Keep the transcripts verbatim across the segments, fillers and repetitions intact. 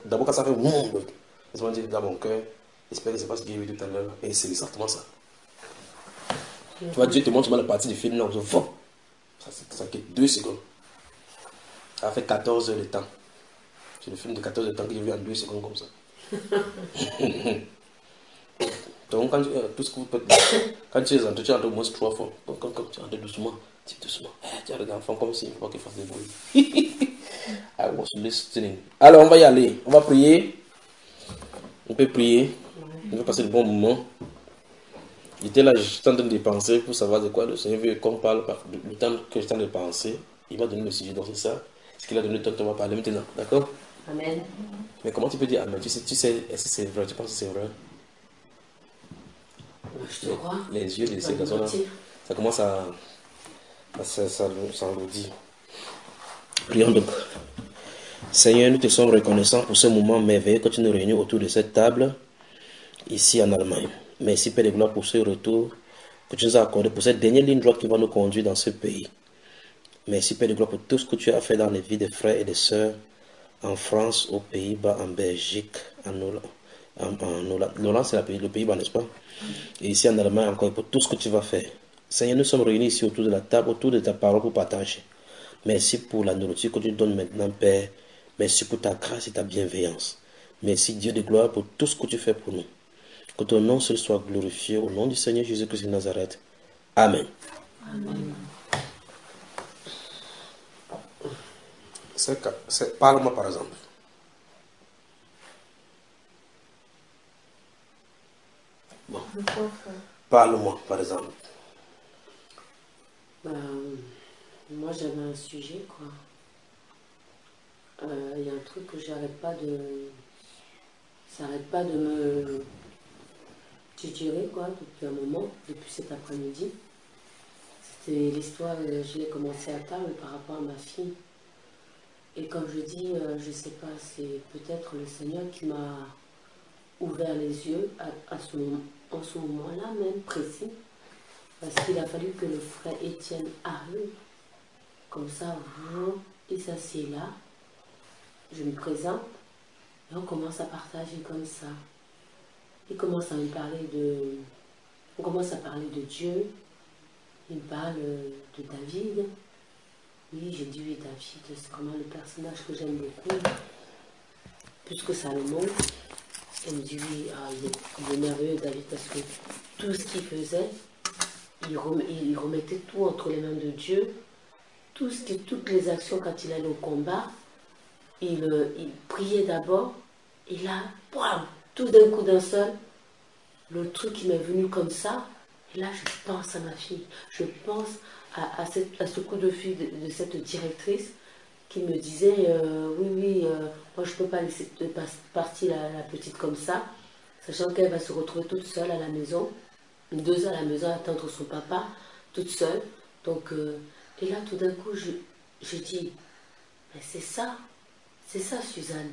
d'abord quand ça fait boum, ils vont dire dans mon cœur, j'espère que c'est pas ce qu'il y a eu tout à l'heure. Et c'est exactement ça. Tu vois, Dieu te montre mal la partie du film, là, on se voit. Ça, ça fait deux secondes. Ça a fait quatorze heures de temps. C'est le film de quatorze heures de temps que j'ai vu en deux secondes comme ça. Donc, quand, euh, tout ce que vous faites, quand tu es entré, tu entres au moins trois fois. Donc, quand, quand tu entres doucement, dis doucement. Tu as les enfants comme s'il faut qu'ils fassent des bruits. I was listening. Alors, on va y aller. On va prier. On peut prier. On peut passer de bons moments. J'étais là, j'étais en train de penser pour savoir de quoi le Seigneur veut qu'on parle. Le temps que j'étais en train de penser, il m'a donné le sujet. Donc, c'est ça. Ce qu'il a donné le temps, on va parler maintenant. D'accord? Amen. Mais comment tu peux dire Amen? Tu sais, tu sais, est-ce que c'est vrai? Tu penses que c'est vrai? Je te crois. Les, les yeux de ces garçons-là, ça commence à. Ça, ça, ça enlourdit. Prions donc. Seigneur, nous te sommes reconnaissants pour ce moment merveilleux que tu nous réunis autour de cette table, ici en Allemagne. Merci, Père de gloire, pour ce retour que tu nous as accordé, pour cette dernière ligne droite qui va nous conduire dans ce pays. Merci, Père de gloire, pour tout ce que tu as fait dans les vies des frères et des sœurs en France, aux Pays-Bas, en Belgique, en Hollande. En, en Hollande, L'Hollande, c'est le Pays-Bas, n'est-ce pas? Et ici en Allemagne, encore, pour tout ce que tu vas faire. Seigneur, nous sommes réunis ici autour de la table, autour de ta parole pour partager. Merci pour la nourriture que tu donnes maintenant, Père. Merci pour ta grâce et ta bienveillance. Merci, Dieu de gloire, pour tout ce que tu fais pour nous. Que ton nom seul soit glorifié au nom du Seigneur Jésus-Christ de Nazareth. Amen. Amen. Parle-moi par exemple. Bon. Parle-moi par exemple. Ben, moi j'avais un sujet quoi. Il euh, y a un truc que j'arrête pas de. Ça n'arrête pas de me tituler quoi depuis un moment, depuis cet après-midi. C'était l'histoire, je l'ai commencé à tard par rapport à ma fille. Et comme je dis, euh, je ne sais pas, c'est peut-être le Seigneur qui m'a ouvert les yeux à, à ce moment, en ce moment-là même précis. Parce qu'il a fallu que le frère Étienne arrive. Comme ça, il s'assied là. Je me présente. Et on commence à partager comme ça. Il commence à me parler de... On commence à parler de Dieu. Il me parle de David. Oui, j'ai dit oui, David, c'est vraiment le personnage que j'aime beaucoup. Plus que Salomon. Il me dit oui, ah, il, est, il est merveilleux David parce que tout ce qu'il faisait, il, rem, il remettait tout entre les mains de Dieu. Tout ce qui, toutes les actions quand il allait au combat, il, il priait d'abord. Et là, boum, tout d'un coup d'un seul, le truc qui m'est venu comme ça. Et là, je pense à ma fille. Je pense à, à, cette, à ce coup de fil de, de cette directrice qui me disait euh, oui, oui, euh, moi je ne peux pas laisser partir la, la petite comme ça, sachant qu'elle va se retrouver toute seule à la maison, deux heures à la maison à attendre son papa, toute seule. Donc, euh, et là, tout d'un coup, je, je dis, mais c'est ça, c'est ça, Suzanne.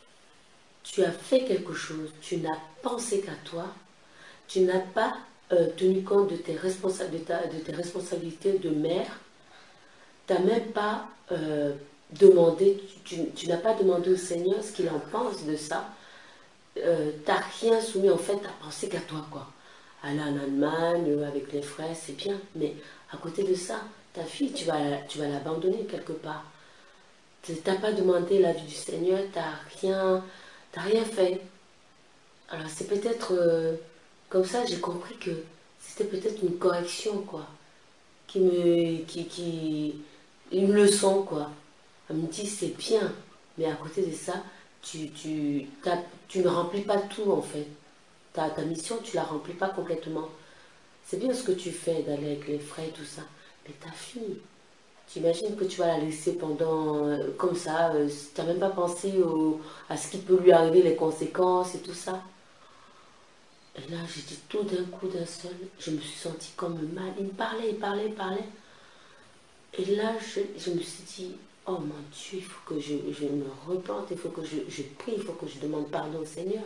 Tu as fait quelque chose, tu n'as pensé qu'à toi, tu n'as pas euh, tenu compte de tes, responsa de, ta, de tes responsabilités de mère, tu n'as même pas euh, demandé, tu, tu, tu n'as pas demandé au Seigneur ce qu'il en pense de ça, euh, tu n'as rien soumis, en fait, tu as pensé qu'à toi, quoi. Aller en Allemagne, avec les frères, c'est bien, mais à côté de ça, ta fille, tu vas, tu vas l'abandonner quelque part. Tu n'as pas demandé l'avis du Seigneur, tu n'as rien, t'as rien fait. Alors c'est peut-être, euh, comme ça, j'ai compris que c'était peut-être une correction, quoi, qui me, qui, qui, une leçon, quoi. Elle me dit, c'est bien, mais à côté de ça, tu, tu, tu ne remplis pas tout, en fait. Ta, ta mission, tu ne la remplis pas complètement. C'est bien ce que tu fais d'aller avec les frères et tout ça, mais ta fille, tu imagines que tu vas la laisser pendant, euh, comme ça, euh, tu n'as même pas pensé au, à ce qui peut lui arriver, les conséquences et tout ça. Et là, j'ai dit tout d'un coup, d'un seul, je me suis sentie comme mal. Il me parlait, il parlait, il parlait. Et là, je, je me suis dit, oh mon Dieu, il faut que je, je me repente, il faut que je, je prie, il faut que je demande pardon au Seigneur.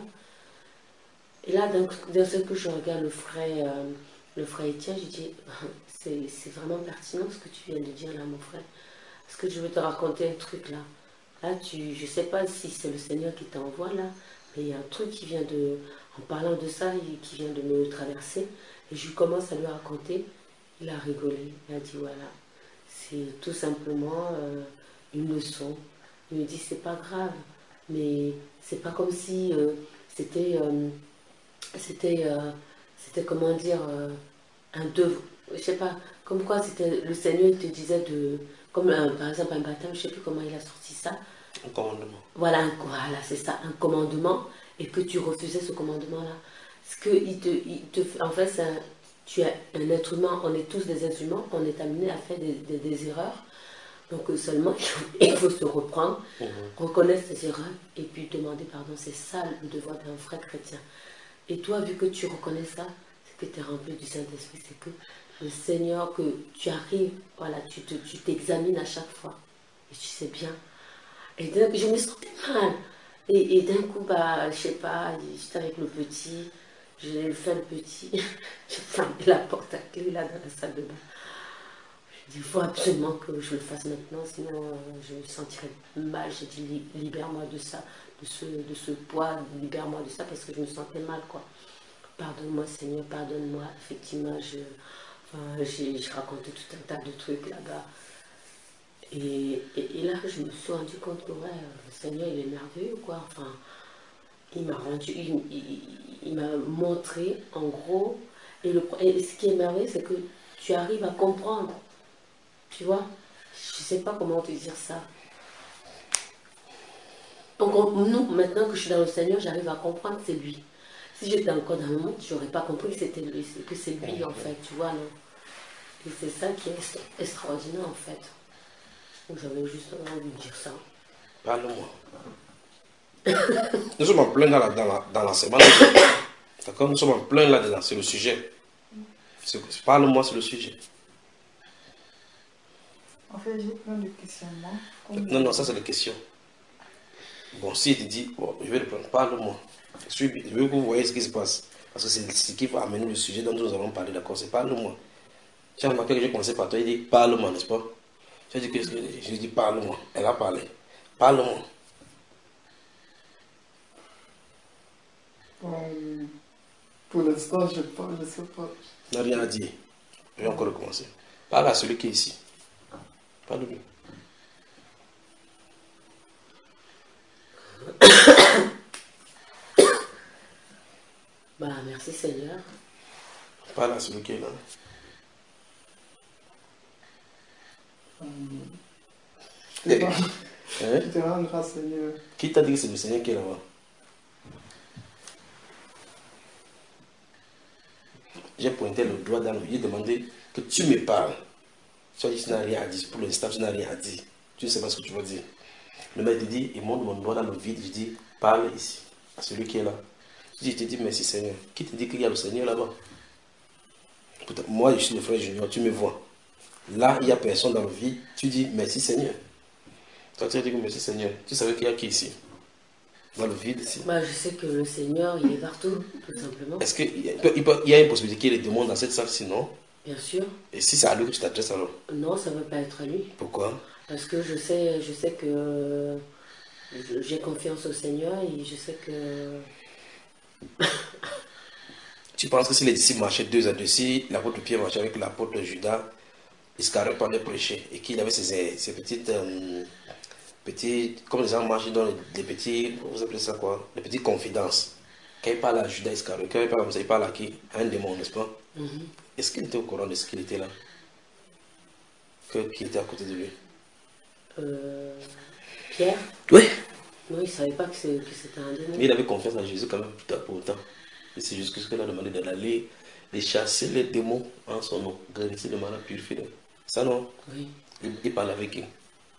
Et là, d'un seul coup, je regarde le frère, euh, le frère Étienne, je dis, c'est vraiment pertinent ce que tu viens de dire là, mon frère. Parce que je veux te raconter un truc là. là, tu, je ne sais pas si c'est le Seigneur qui t'envoie là, mais il y a un truc qui vient de, en parlant de ça, qui vient de me traverser. Et je commence à lui raconter. Il a rigolé. Il a dit voilà, c'est tout simplement euh, une leçon. Il me dit c'est pas grave, mais c'est pas comme si euh, c'était, euh, c'était, euh, c'était comment dire, euh, un devoir. Je sais pas, comme quoi c'était le Seigneur il te disait de, comme un, par exemple un baptême, je sais plus comment il a sorti ça. Un commandement. Voilà, un, voilà c'est ça, un commandement, et que tu refusais ce commandement-là. Ce que il te, il te, en fait, c'est un, tu es un être humain, on est tous des êtres humains, on est amené à faire des, des, des erreurs. Donc euh, seulement, il faut se reprendre, mmh. reconnaître ses erreurs et puis demander pardon. C'est ça le devoir d'un frère chrétien. Et toi, vu que tu reconnais ça, c'est que tu es rempli du Saint-Esprit, c'est que le Seigneur, que tu arrives, voilà, tu te, tu t'examines à chaque fois. Et tu sais bien. Et donc, je me sentais mal. Et, et d'un coup, bah, je sais pas, j'étais avec le petit, j'ai fait le petit, j'ai fermé la porte à clé là dans la salle de bain. Il faut absolument que je le fasse maintenant, sinon euh, je me sentirais mal. J'ai dit libère-moi de ça, de ce, de ce poids, libère-moi de ça parce que je me sentais mal, quoi. Pardonne-moi Seigneur, pardonne-moi. Effectivement, je, enfin, j'ai, j'ai raconté tout un tas de trucs là-bas. Et, et, et là, je me suis rendu compte que ouais, le Seigneur, il est merveilleux, quoi. Enfin, il m'a rendu, il, il, il m'a montré, en gros, et, le, et ce qui est merveilleux, c'est que tu arrives à comprendre. Tu vois, je ne sais pas comment te dire ça. Donc, on, nous, maintenant que je suis dans le Seigneur, j'arrive à comprendre que c'est lui. Si j'étais encore dans le monde, je n'aurais pas compris que, c'était lui, que c'est lui, en fait, tu vois, non. Et c'est ça qui est extraordinaire, en fait. Donc, j'avais juste envie de dire ça. Parle-moi. Nous sommes en plein dans, la, dans, la, dans l'enseignement. D'accord? Nous sommes en plein là-dedans, c'est le sujet. C'est, parle-moi sur le sujet. En fait, j'ai plein de questionnements. Non, non, ça c'est les questions. Bon, si il te dit, bon, je vais répondre, parle-moi. Je veux que vous voyez ce qui se passe. Parce que c'est ce qui va amener le sujet dont nous allons parler, d'accord? C'est parle-moi. Tu as remarqué que j'ai commencé par toi, il dit, parle-moi, n'est-ce pas? Tu as dit, qu'est-ce que je dis? Je dis, parle-moi. Elle a parlé. Parle-moi. Um, pour l'instant, je parle, je ne sais pas. Tu n'as rien à dire. Je vais encore recommencer. Parle à celui qui est ici. Parle-lui. Bah, merci Seigneur. Parle à celui qui est là. Um, Eh, je hein? te rends grâce, Seigneur. Qui t'a dit que c'est le Seigneur qui est là-bas? J'ai pointé le doigt dans le vide, demandé que tu me parles. Tu as dit que tu n'as rien à dire. Pour l'instant, tu n'as rien à dire. Tu ne sais pas ce que tu vas dire. Le maître dit, il monte mon doigt dans le vide. Je dis, parle ici, à celui qui est là. Je dis, je te dis merci Seigneur. Qui te dit qu'il y a le Seigneur là-bas? Moi, je suis le frère Junior, tu me vois. Là, il n'y a personne dans le vide. Tu dis, merci Seigneur. Toi, tu as dit que merci Seigneur. Tu savais qu'il y a qui ici? Dans le vide ici. Bah, je sais que le Seigneur, il est partout, tout simplement. Est-ce qu'il y, il y a une possibilité qu'il y ait des démons dans cette salle, sinon? Bien sûr. Et si c'est à lui que tu t'adresses alors? Non, ça ne veut pas être à lui. Pourquoi? Parce que je sais, je sais que j'ai confiance au Seigneur et je sais que... Tu penses que si les disciples marchaient deux à deux, si l'apôtre Pierre marchait avec l'apôtre Judas Iscariote pendant prêcher et qu'il avait ces, ces petites, euh, petites, comme les gens marchent dans les, les petits, vous appelez ça quoi? Les petites confidences. Quand il parle à Judas Iscariote, quand il parle comme ça, il parle à qui? À un démon, n'est-ce pas? Mm-hmm. Est-ce qu'il était au courant de ce qu'il était là? Que, qui était à côté de lui? Euh, Pierre? Oui. Non, il ne savait pas que, c'est, que c'était un démon. Mais il avait confiance en Jésus quand même, pour autant. Et c'est juste ce qu'il a demandé d'aller de chasser les démons en son nom, guérir les malades, purifier. Ça non? Oui. Il, il parle avec qui?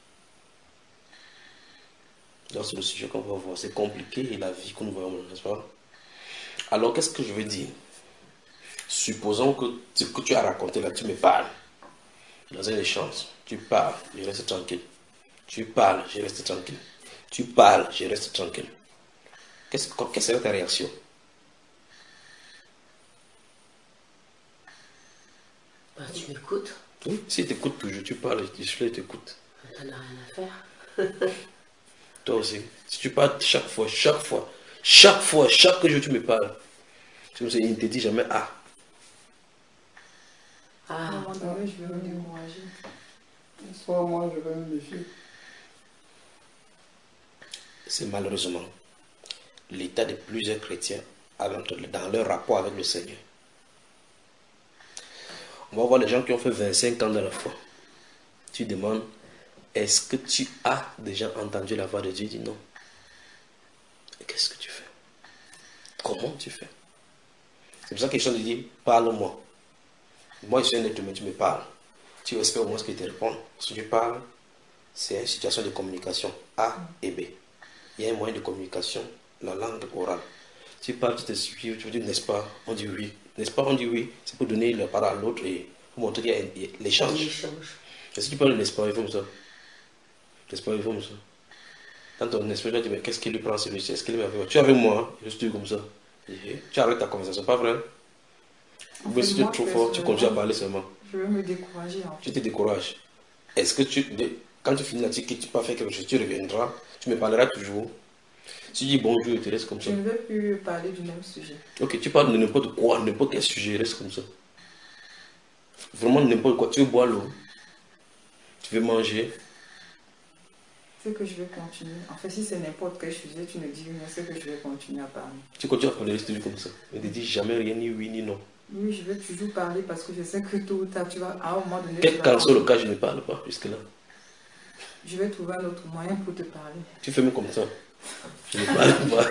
Donc c'est le sujet qu'on va voir. C'est compliqué et la vie que nous voyons, n'est-ce pas? Alors qu'est-ce que je veux dire? Supposons que ce que tu as raconté là, tu me parles. Dans un échange, tu parles, je reste tranquille. Tu parles, je reste tranquille. Tu parles, je reste tranquille. Qu'est-ce, quelle serait ta réaction? Bah, tu m'écoutes. Oui, si tu écoutes toujours, tu parles, je t'écoute. T'en as rien à faire. Toi aussi. Si tu parles chaque fois, chaque fois, chaque fois, chaque jour tu me parles, il ne te dit jamais ah. À un moment donné, je vais me décourager. Soit moi, je vais me méfier. C'est malheureusement l'état de plusieurs chrétiens dans leur rapport avec le Seigneur. On va voir les gens qui ont fait vingt-cinq ans dans la foi. Tu demandes, est-ce que tu as déjà entendu la voix de Dieu? Il dit non. Et qu'est-ce que tu fais? Comment tu fais? C'est pour ça que Christ dit, parle-moi. Moi, je suis un être humain, tu me parles. Tu espères au moins ce qu'il te répond. Si tu parles, c'est une situation de communication A et B. Il y a un moyen de communication, la langue orale. Tu parles, tu te suis, tu dis n'est-ce pas? On dit oui. N'est-ce pas? On dit oui. C'est pour donner la parole à l'autre et pour montrer qu'il y a l'échange. Et si tu parles n'est-ce pas, il faut ça. N'est-ce pas, il faut ça. Quand ton esprit tu dis, mais qu'est-ce qu'il lui prend celui-ci? Est-ce qu'il est avec moi? Tu es avec moi, je suis comme ça. Tu arrêtes ta conversation, pas vrai? Mais si tu es trop fort, tu continues à parler seulement. Je veux me décourager. En fait. Tu te décourages. Est-ce que tu, quand tu finis là-dessus, que tu pas fait quelque chose, tu reviendras, tu me parleras toujours. Si tu dis bonjour, tu restes comme ça. Je ne veux plus parler du même sujet. Ok, tu parles de n'importe quoi, n'importe quel sujet, reste comme ça. Vraiment n'importe quoi. Tu veux boire l'eau, tu veux manger. C'est que je vais continuer. En fait, si c'est n'importe quel sujet, tu ne dis rien, c'est que je vais continuer à parler. Tu continues à parler, reste comme ça. Ne te dis jamais rien, ni oui, ni non. Oui, je vais toujours parler parce que je sais que tôt ou tard, tu vas, à un moment donné... Quel qu'en soit le cas, je ne parle pas jusque-là. Je vais trouver un autre moyen pour te parler. Tu fais même comme ça. Je ne parle pas.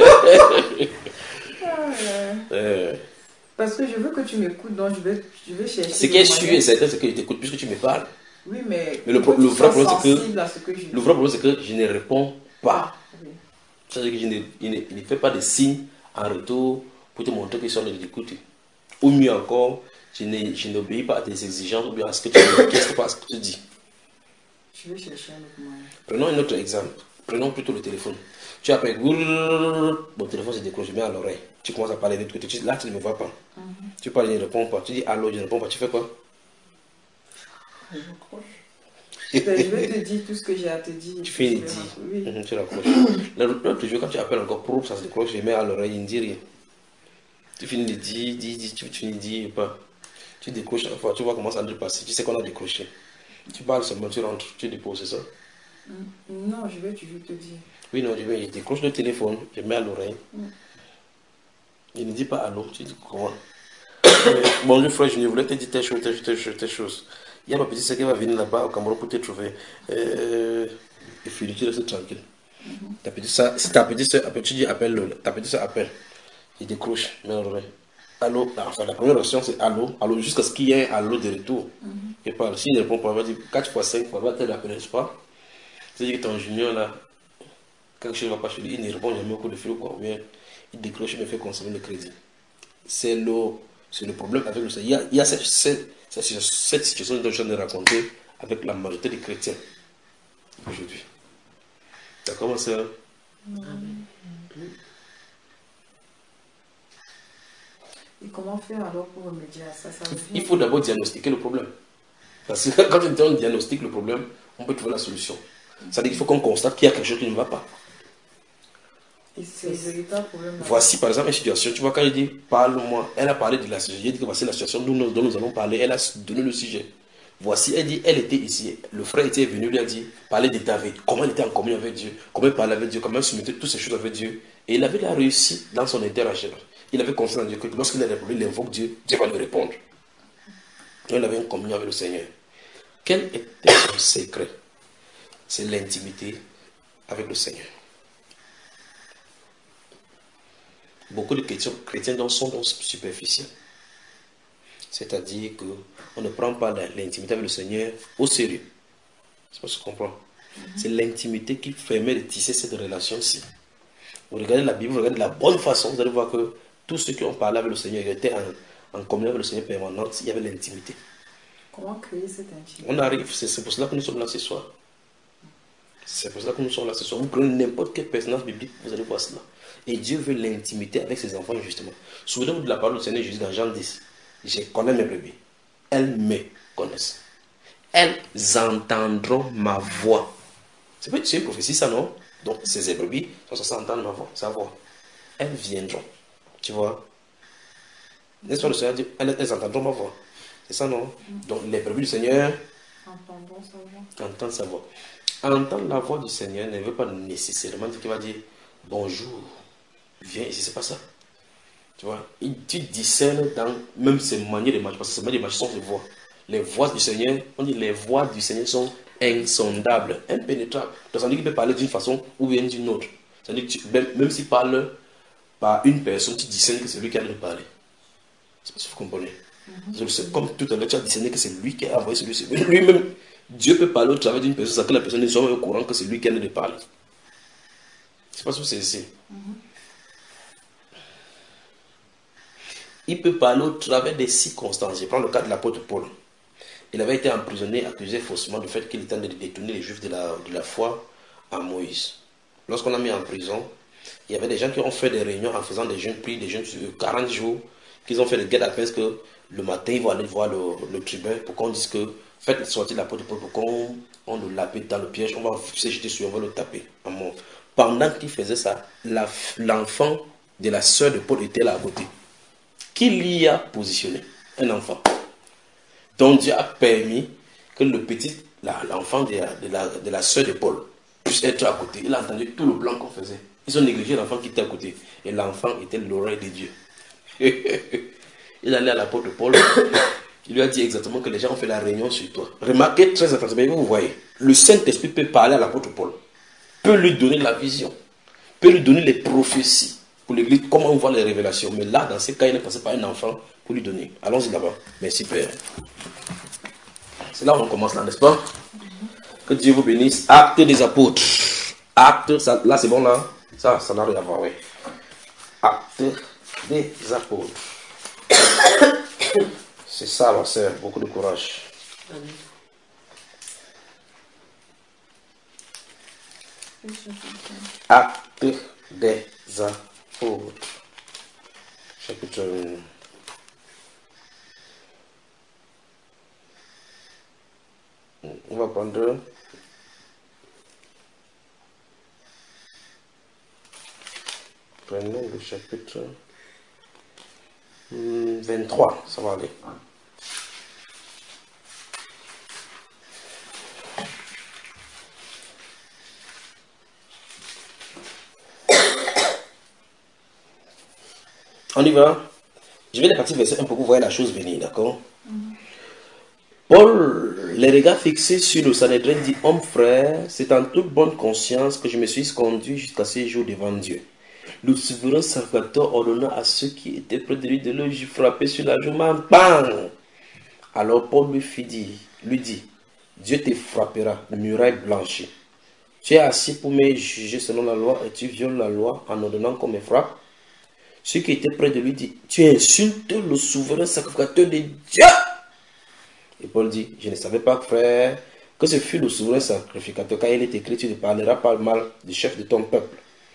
ah, euh, euh. Parce que je veux que tu m'écoutes, donc je vais, je vais chercher... Ce qui est sûr et certain, c'est que je t'écoute puisque tu me parles. Oui, mais... Mais le, pro, le vrai problème, c'est que, que je... le vrai problème, c'est que je ne réponds pas. Ah, oui. C'est-à-dire que je ne, il ne, il ne fait pas de signes en retour pour te montrer qu'ils sont de l'écouter. Ou mieux encore, je n'obéis pas à tes exigences ou bien à ce que tu, qu'est-ce que, à ce que tu dis. Je vais chercher un autre moyen. Prenons un autre exemple. Prenons plutôt le téléphone. Tu appelles, mon téléphone se décroche, je mets à l'oreille. Tu commences à parler de l'autre côté. Là, tu ne me vois pas. Mm-hmm. Tu parles, je ne réponds pas. Tu dis allô, je ne réponds pas. Tu fais quoi? Je raccroche. Je vais te dire tout ce que j'ai à te dire. Tu fais une dit. Oui. Mm-hmm, tu raccroches. L'autre jour, quand tu appelles encore pour ça se décroche, je mets à l'oreille, il ne dit rien. Tu finis de dire, dis, dis, tu finis de dire pas. Tu décroches à la fois, tu vois comment ça doit passer. Tu sais qu'on a décroché. Tu parles seulement, tu rentres, tu déposes, c'est ça? Mm. Non, je vais toujours te dire. Oui, non, je, vais, je décroche le téléphone, je mets à l'oreille. Mm. Il ne dit pas allô, tu dis comment? Bonjour frère, je voulais te dire telle chose, telle chose, telle chose, telle chose. Il y a ma petite sœur qui va venir là-bas au Cameroun pour te trouver. Euh, et puis tu restes tranquille. Mm -hmm. Ta petite soeur, si ta petite soeur, tu dis appelle, ta petite soeur appelle. Il décroche, mais l'oreille. Allô, enfin la première option c'est allô, allô, jusqu'à ce qu'il y ait un allô de retour. Mm-hmm. Et parle. S'il ne répond pas, il va dire quatre fois cinq fois, il va te l'appeler, n'est-ce pas? C'est-à-dire que ton junior là, quelque chose ne va pas chez lui, il ne répond jamais au coup de fil ou quoi, ou bien il décroche et me fait consommer le crédit. C'est le, c'est le problème avec le Seigneur. Il y a, il y a cette, cette, cette, cette situation dont je viens de raconter avec la majorité des chrétiens aujourd'hui. D'accord, ma soeur? Mm-hmm. Et comment faire alors pour remédier à ça, ça Il faut d'abord diagnostiquer le problème. Parce que quand on diagnostique le problème, on peut trouver la solution. C'est-à-dire qu'il faut qu'on constate qu'il y a quelque chose qui ne va pas. Et c'est le véritable problème. Voici par exemple une situation, tu vois, quand il dit parle-moi, elle a parlé de la situation, il dit que voici la situation dont nous, dont nous allons parler, elle a donné le sujet. Voici, elle dit, elle était ici, le frère était venu, lui a dit, parler de David, comment il était en communion avec Dieu, comment il parlait avec Dieu, comment il soumettait toutes ces choses avec Dieu. Et il avait la réussi dans son interaction. Il avait confiance en Dieu que lorsqu'il a des problèmes, il invoque Dieu, Dieu va lui répondre. Il avait une communion avec le Seigneur. Quel était son secret? C'est l'intimité avec le Seigneur. Beaucoup de chrétiens, chrétiens sont donc superficiels. C'est-à-dire qu'on ne prend pas l'intimité avec le Seigneur au sérieux. C'est pas ce qu'on comprend. Mm-hmm. C'est l'intimité qui permet de tisser cette relation-ci. Vous regardez la Bible, vous regardez de la bonne façon, vous allez voir que tous ceux qui ont parlé avec le Seigneur, ils étaient en, en communion avec le Seigneur permanente, il y avait l'intimité. Comment créer cette intimité? On arrive, c'est pour cela que nous sommes là ce soir. C'est pour cela que nous sommes là ce soir. Vous prenez n'importe quel personnage biblique, vous allez voir cela. Et Dieu veut l'intimité avec ses enfants, justement. Souvenez-vous de la parole du Seigneur Jésus dans Jean dix. Je connais mes brebis. Elles me connaissent. Elles entendront ma voix. C'est une prophétie, ça, non? Donc, ces brebis sont censées entendre ma voix, sa voix. Elles viendront. Tu vois? N'est-ce pas le Seigneur dit, elles, elles entendront ma voix. C'est ça, non? Donc, les brebis du Seigneur Entendons sa voix. entendent sa voix. Entendre la voix du Seigneur ne veut pas nécessairement dire qu'il va dire bonjour, viens ici, c'est pas ça. Tu vois? Il, tu discernes dans même ses manières de marcher, parce que ces manières de marcher sont les voix. Les voix du Seigneur, on dit les voix du Seigneur sont insondables, impénétrables. Donc, ça veut dire qu'il peut parler d'une façon ou bien d'une autre. Ça veut dire que tu, même, même s'il parle par une personne, tu discernes que c'est lui qui a de parler. Je sais pas si vous comprenez. Mm-hmm. Comme tout à l'heure, tu as discerné que c'est lui qui a envoyé celui-ci. Lui-même, Dieu peut parler au travers d'une personne sans que la personne ne soit au courant que c'est lui qui a de parler. Je ne sais pas si vous saisissez. Mm-hmm. Il peut parler au travers des circonstances. Je prends le cas de l'apôtre Paul. Il avait été emprisonné, accusé faussement du fait qu'il était en train de détourner les Juifs de la, de la foi à Moïse. Lorsqu'on l'a mis en prison, il y avait des gens qui ont fait des réunions en faisant des jeûnes, pris des jeûnes sur quarante jours, qu'ils ont fait des guerres à peine que le matin, ils vont aller voir le, le tribun pour qu'on dise que faites sortir l'apôtre Paul pour qu'on on le lappe dans le piège, on va se jeter sur, on va le taper à mort. Pendant qu'il faisait ça, la, l'enfant de la sœur de Paul était là à côté. Qui l'y a positionné? Un enfant. Donc Dieu a permis que le petit, la, l'enfant de la, de, la, de la sœur de Paul puisse être à côté. Il a entendu tout le plan qu'on faisait. Ils ont négligé l'enfant qui était à côté. Et l'enfant était l'oreille de Dieu. Il allait à l'apôtre Paul. Il lui a dit exactement que les gens ont fait la réunion sur toi. Remarquez très attentivement, vous voyez, le Saint-Esprit peut parler à l'apôtre Paul, peut lui donner la vision, peut lui donner les prophéties pour l'église, comment on voit les révélations. Mais là, dans ces cas, il est passé par un enfant pour lui donner. Allons-y là-bas. Merci Père. C'est là où on commence là, n'est-ce pas? Que Dieu vous bénisse. Acte des apôtres. Acte, ça, là c'est bon là? Ça, ça n'a rien à voir, oui. Acte des apôtres. C'est ça, ma soeur. Beaucoup de courage. Acte des apôtres. Chapitre un. On va prendre prenons le chapitre vingt-trois, ça va aller. On y va. Je vais les partir verset un pour que vous voyez la chose venir, d'accord? Mm-hmm. Paul, les regards fixés sur le Sanhédrin, dit: homme frère, c'est en toute bonne conscience que je me suis conduit jusqu'à ces jours devant Dieu. Le souverain sacrificateur ordonna à ceux qui étaient près de lui de le frapper sur la joue. Bang! Alors Paul lui fit dire, lui dit: Dieu te frappera, muraille blanchie. Tu es assis pour me juger selon la loi et tu violes la loi en ordonnant qu'on me frappe. Ceux qui étaient près de lui dit: tu insultes le souverain sacrificateur de Dieu. Et Paul dit: je ne savais pas, frère, que ce fut le souverain sacrificateur, car il est écrit: tu ne parleras pas mal du chef de ton peuple.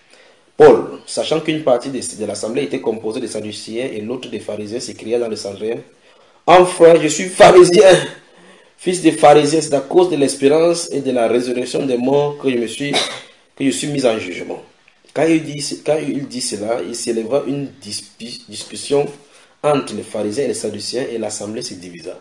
Paul, sachant qu'une partie de, de l'assemblée était composée de Sadducéens et l'autre des pharisiens, s'écria dans le Sanhédrin: enfin, je suis pharisien, fils des pharisiens, c'est à cause de l'espérance et de la résurrection des morts que je me suis, que je suis mis en jugement. Quand il dit, quand il dit cela, il s'éleva une discussion entre les pharisiens et les Sadducéens, et l'assemblée se divisa.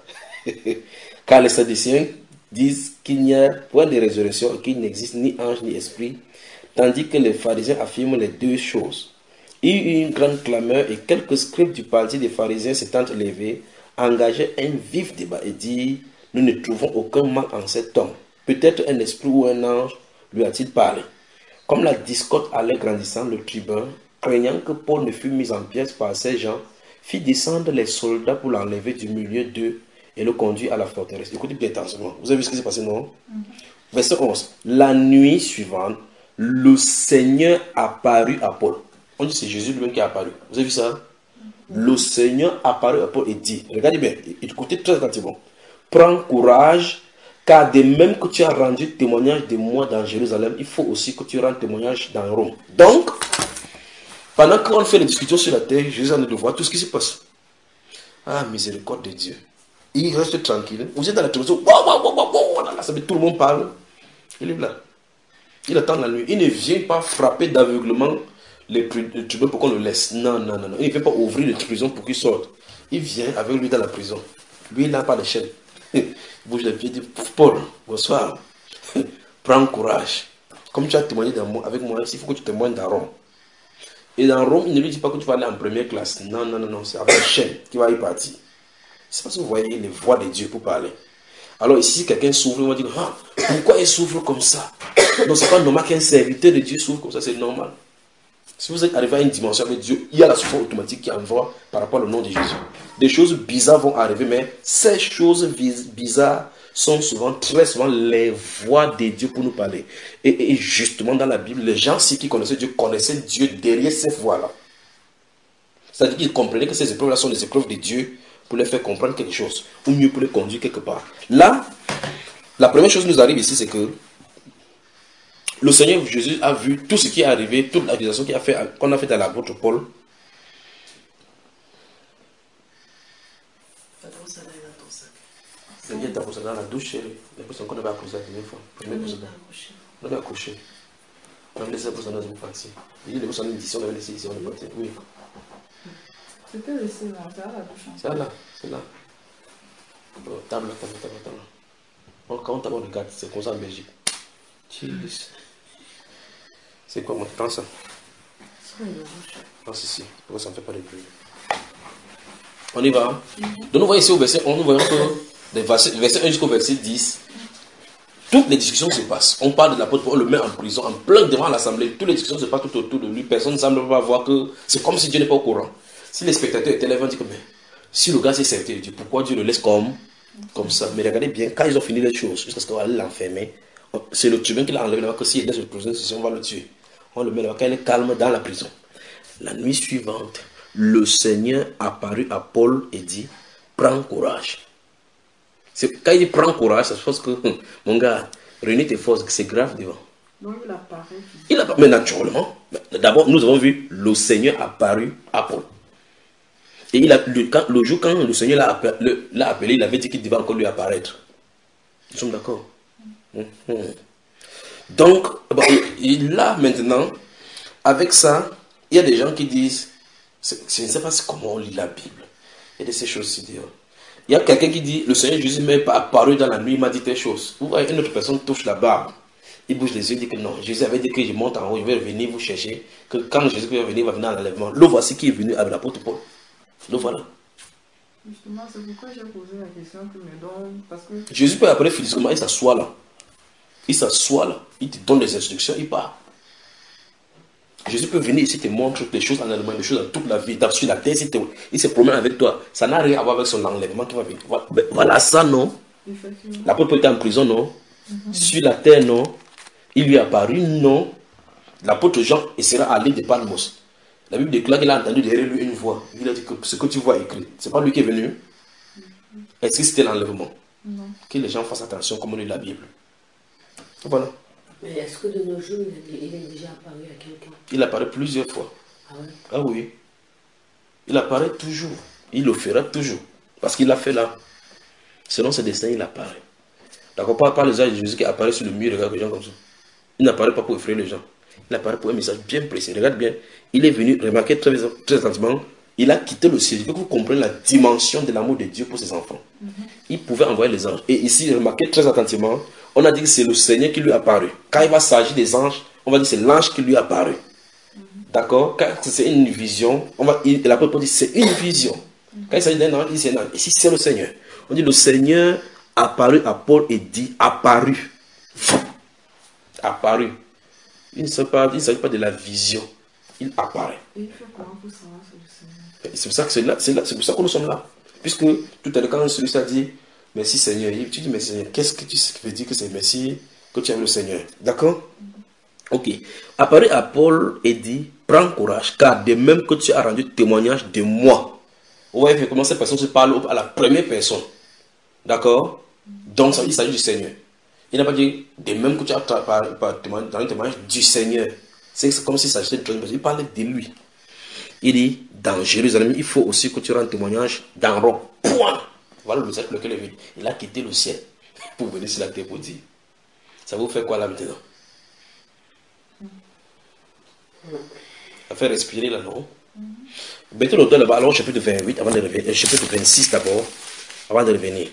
Car les Sadducéens disent qu'il n'y a point de résurrection et qu'il n'existe ni ange ni esprit, tandis que les pharisiens affirment les deux choses. Il y eut une grande clameur et quelques scribes du parti des pharisiens s'étant élevés, engageaient un vif débat et dirent: nous ne trouvons aucun mal en cet homme. Peut-être un esprit ou un ange lui a-t-il parlé. Comme la discorde allait grandissant, le tribun, craignant que Paul ne fût mis en pièces par ces gens, fit descendre les soldats pour l'enlever du milieu d'eux et le conduire à la forteresse. Écoutez bien attentivement. Vous avez vu ce qui s'est passé, non? Mm-hmm. Verset onze. La nuit suivante, le Seigneur apparut à Paul. On dit que c'est Jésus lui-même qui est apparu. Vous avez vu ça? Mm-hmm. Le Seigneur apparut à Paul et dit, regardez bien, écoutez très attentivement: prends courage, car de même que tu as rendu témoignage de moi dans Jérusalem, il faut aussi que tu rendes témoignage dans Rome. Donc, pendant qu'on fait les discussions sur la terre, Jésus a de voir tout ce qui se passe. Ah, miséricorde de Dieu. Il reste tranquille. Vous êtes dans la télévision, wow, wow, wow, wow, wow, là, ça veut, tout le monde parle. Il est là. Il attend la nuit. Il ne vient pas frapper d'aveuglement les tribunaux pour qu'on le laisse. Non, non, non, non. Il ne vient pas ouvrir les prisons pour qu'il sorte. Il vient avec lui dans la prison. Lui, il n'a pas de chaîne. Il bouge les pieds, il dit, Paul, bonsoir. Prends courage. Comme tu as témoigné avec moi, il faut que tu témoignes dans Rome. Et dans Rome, il ne lui dit pas que tu vas aller en première classe. Non, non, non, non. C'est avec la chaîne qui va y partir. C'est parce que vous voyez les voix de Dieu pour parler. Alors ici, si quelqu'un souffre, on va dire, ah, pourquoi il souffre comme ça? Non, c'est pas normal qu'un serviteur de Dieu souffre comme ça, c'est normal. Si vous êtes arrivé à une dimension avec Dieu, il y a la souffrance automatique qui envoie par rapport au nom de Jésus. Des choses bizarres vont arriver, mais ces choses bizarres sont souvent, très souvent, les voix de Dieu pour nous parler. Et, et justement, dans la Bible, les gens qui connaissaient Dieu, connaissaient Dieu derrière ces voix-là. C'est-à-dire qu'ils comprenaient que ces épreuves-là sont des épreuves de Dieu pour les faire comprendre quelque chose, ou mieux pour les conduire quelque part. Là, la première chose qui nous arrive ici, c'est que le Seigneur Jésus a vu tout ce qui est arrivé, toute l'accusation qu'on a fait, qu'on a faite à l'apôtre Paul. Il y a ta dans la douche, chérie. La personne qu'on avait accusée la première fois. Première personne. On avait accouché. On avait laissé la personne dans une partie. Il y a des personnes ici, on avait laissé ici, on est parti. Oui. C'était laissé là, c'est à la douche. C'est là, c'est là. Oh, table, table, table, table. Bon, quand on regarde, c'est comme ça en Belgique. Jeez. C'est quoi, mon temps ça? Ah, si, si. Pourquoi ça ne me fait pas de bruit? On y va. Donc, nous voyons ici au verset onze, nous voyons que, verset, verset un jusqu'au verset dix, toutes les discussions se passent. On parle de l'apôtre Paul, on le met en prison, en plein devant l'assemblée. Toutes les discussions se passent tout autour de lui. Personne ne semble pas voir que c'est comme si Dieu n'est pas au courant. Si les spectateurs étaient là, ils vont dire que, mais, si le gars s'est serviteur de Dieu, pourquoi Dieu le laisse comme, comme ça? Mais regardez bien, quand ils ont fini les choses, jusqu'à ce qu'on va aller l'enfermer, c'est le tribun qui l'a enlevé là-bas, que s'il est dans une prison, on va le tuer. On le met là-bas, quand il est calme dans la prison. La nuit suivante, le Seigneur apparut à Paul et dit, prends courage. Quand il dit prends courage, ça se passe que, hum, mon gars, réunis tes forces, c'est grave devant. Donc il apparaît. Il apparaît, mais naturellement. D'abord, nous avons vu le Seigneur apparu à Paul. Et il a, le, quand, le jour quand le Seigneur l'a appelé, appelé, il avait dit qu'il devait encore lui apparaître. Nous sommes d'accord. Hum, hum. Donc, bon, là maintenant, avec ça, il y a des gens qui disent, je ne sais pas comment on lit la Bible. Il y a de ces choses-ci dehors. Il y a quelqu'un qui dit, le Seigneur Jésus m'est apparu dans la nuit, il m'a dit telle chose. Vous voyez, une autre personne touche la barbe. Il bouge les yeux, il dit que non. Jésus avait dit que je monte en haut, je vais venir vous chercher. Que quand Jésus va venir, il va venir à l'enlèvement. Le voici qui est venu avec l'apôtre Paul. Le voilà. Justement, c'est pourquoi j'ai posé la question que me donne. Parce que... Jésus peut appeler physiquement, il s'assoit là. Il s'assoit là. Il te donne des instructions, il part. Jésus peut venir ici te montrer des choses en Allemagne, des choses dans toute la vie, dans sur la terre, il, te, il se promène avec toi. Ça n'a rien à voir avec son enlèvement qui va venir. Voilà, voilà ça, non? L'apôtre Paul était en prison, non? Mm-hmm. Sur la terre, non? Il lui est apparu, non? L'apôtre Jean sera allé de Palmos. La Bible déclare qu'il a entendu derrière lui une voix. Il a dit que ce que tu vois écrit, c'est pas lui qui est venu. Mm-hmm. Est-ce que c'était l'enlèvement? Non. Que les gens fassent attention comme on lit la Bible. Voilà. Mais est-ce que de nos jours, il est déjà apparu à quelqu'un? Il apparaît plusieurs fois. Ah ouais? Ah oui. Il apparaît toujours. Il le fera toujours. Parce qu'il l'a fait là. Selon ses destins, il apparaît. D'accord? Pas, pas les âges de Jésus qui apparaît sur le mur, regarde les gens comme ça. Il n'apparaît pas pour effrayer les gens. Il apparaît pour un message bien précis. Regarde bien. Il est venu, remarquez très, très attentivement, il a quitté le ciel. Il faut que vous compreniez la dimension de l'amour de Dieu pour ses enfants. Mm-hmm. Il pouvait envoyer les anges. Et ici, remarquez très attentivement, on a dit que c'est le Seigneur qui lui est apparu. Quand il va s'agir des anges, on va dire que c'est l'ange qui lui est apparu. Mm-hmm. D'accord? Quand c'est une vision, on va, il, l'apôtre Paul dit c'est une vision. Mm-hmm. Quand il s'agit d'un ange, il dit c'est un ange. Ici, c'est le Seigneur. On dit le Seigneur apparu à Paul et dit apparu. Apparu. Il ne s'agit pas, pas de la vision. Il apparaît. Et il fait comment pour savoir c'est le Seigneur? C'est pour ça que c'est là, c'est là, c'est pour ça que nous sommes là. Puisque tout à l'heure, quand celui-ci a dit merci Seigneur, tu dis merci Seigneur, qu'est-ce que tu veux dire que c'est merci que tu aimes le Seigneur? D'accord? Mm-hmm. Ok. Apparu à Paul et dit prends courage, car de même que tu as rendu témoignage de moi. Vous voyez comment cette personne se parle à la première personne. D'accord? Mm-hmm. Donc ça, il s'agit du Seigneur. Il n'a pas dit de même que tu as rendu témoignage du Seigneur. C'est comme s'il s'agissait de troisième personne. Il parlait de lui. Il dit, dans Jérusalem, il faut aussi que tu rendes témoignage dans Rome. Point. Voilà le message pour lequel il est venu. Il a quitté le ciel pour venir sur la terre pour dire. Ça vous fait quoi là maintenant? À faire respirer là, non? Mettez l'auteur là-bas, alors chapitre vingt-huit, avant de revenir, euh, chapitre vingt-six d'abord, avant de revenir.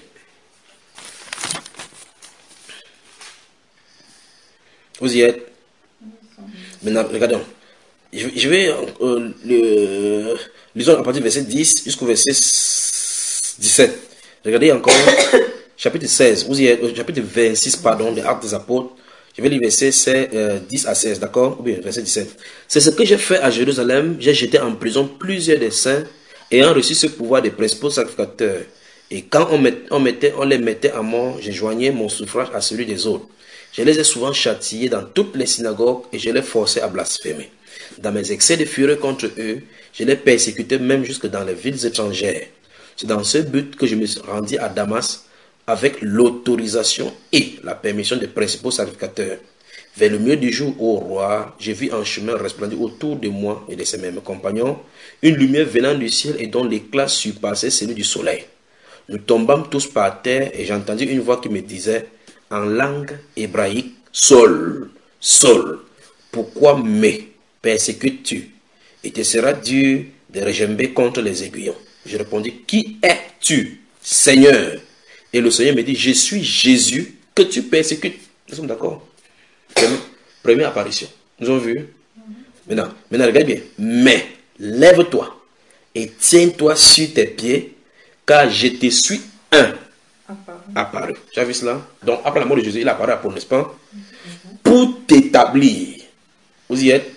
Vous y êtes? Maintenant, regardons. Je, je vais, euh, le, lisons à partir du verset dix jusqu'au verset dix-sept. Regardez encore, chapitre seize, vous y êtes, euh, chapitre vingt-six, pardon, des Actes des Apôtres. Je vais lire verset euh, dix à seize, d'accord? Ou bien verset dix-sept. C'est ce que j'ai fait à Jérusalem. J'ai jeté en prison plusieurs des saints, ayant reçu ce pouvoir des principaux sacrificateurs. Et quand on, met, on, mettait, on les mettait à mort, je joignais mon suffrage à celui des autres. Je les ai souvent châtiés dans toutes les synagogues et je les forçais à blasphémer. Dans mes excès de fureur contre eux, je les persécutais même jusque dans les villes étrangères. C'est dans ce but que je me suis rendu à Damas avec l'autorisation et la permission des principaux sacrificateurs. Vers le milieu du jour, ô roi, j'ai vu un chemin resplendir autour de moi et de ses mêmes compagnons, une lumière venant du ciel et dont l'éclat surpassait celui du soleil. Nous tombâmes tous par terre et j'entendis une voix qui me disait en langue hébraïque, Saul, Saul, pourquoi me persécutes-tu? Et te sera dur de regimber contre les aiguillons. Je répondis, qui es-tu, Seigneur? Et le Seigneur me dit, je suis Jésus que tu persécutes. Nous sommes d'accord? Première, première apparition. Nous avons vu? Maintenant, maintenant, regarde bien. Mais, lève-toi et tiens-toi sur tes pieds, car je te suis un apparu. Tu as vu cela? Donc, après la mort de Jésus, il apparaît à Paul, n'est-ce pas? Mm-hmm. Pour t'établir, vous y êtes,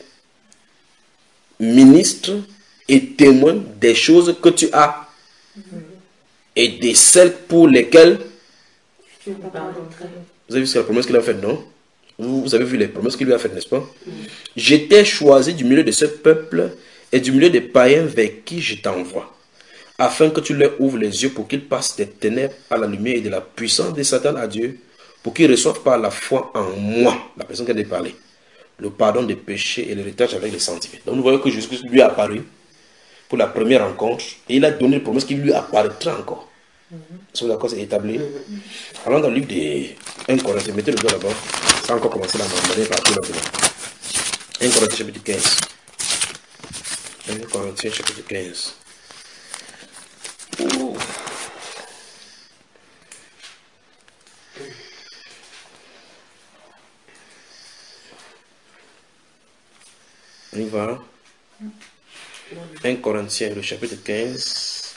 ministre et témoin des choses que tu as mm-hmm. et de celles pour lesquelles vous avez vu ce que la promesse qu'il a faite, non? Vous, vous avez vu les promesses qu'il lui a faites, n'est-ce pas? Mm-hmm. Je t'ai choisi du milieu de ce peuple et du milieu des païens vers qui je t'envoie, afin que tu leur ouvres les yeux pour qu'ils passent des ténèbres à la lumière et de la puissance de Satan à Dieu, pour qu'ils reçoivent par la foi en moi, la personne qui a parlé, le pardon des péchés et l'héritage avec les sanctifiés. Donc nous voyons que Jésus-Christ lui est apparu pour la première rencontre et il a donné une promesse qui lui apparaîtra encore. Nous sommes d'accord, c'est établi. Mm-hmm. Allons dans le livre des un Corinthiens, mettez le doigt là-bas, ça a encore commencé la dernière partie là-bas. un Corinthiens chapitre quinze. un Corinthiens chapitre quinze. Ouh. On y va. un Corinthiens, le chapitre quinze.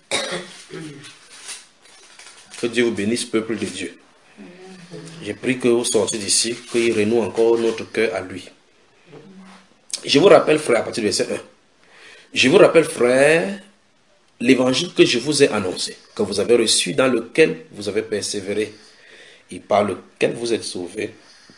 Que Dieu vous bénisse, peuple de Dieu. J'ai pris que vous sortez d'ici, qu'il renoue encore notre cœur à lui. Je vous rappelle, frère, à partir du verset un. Je vous rappelle, frère, l'évangile que je vous ai annoncé, que vous avez reçu, dans lequel vous avez persévéré et par lequel vous êtes sauvés,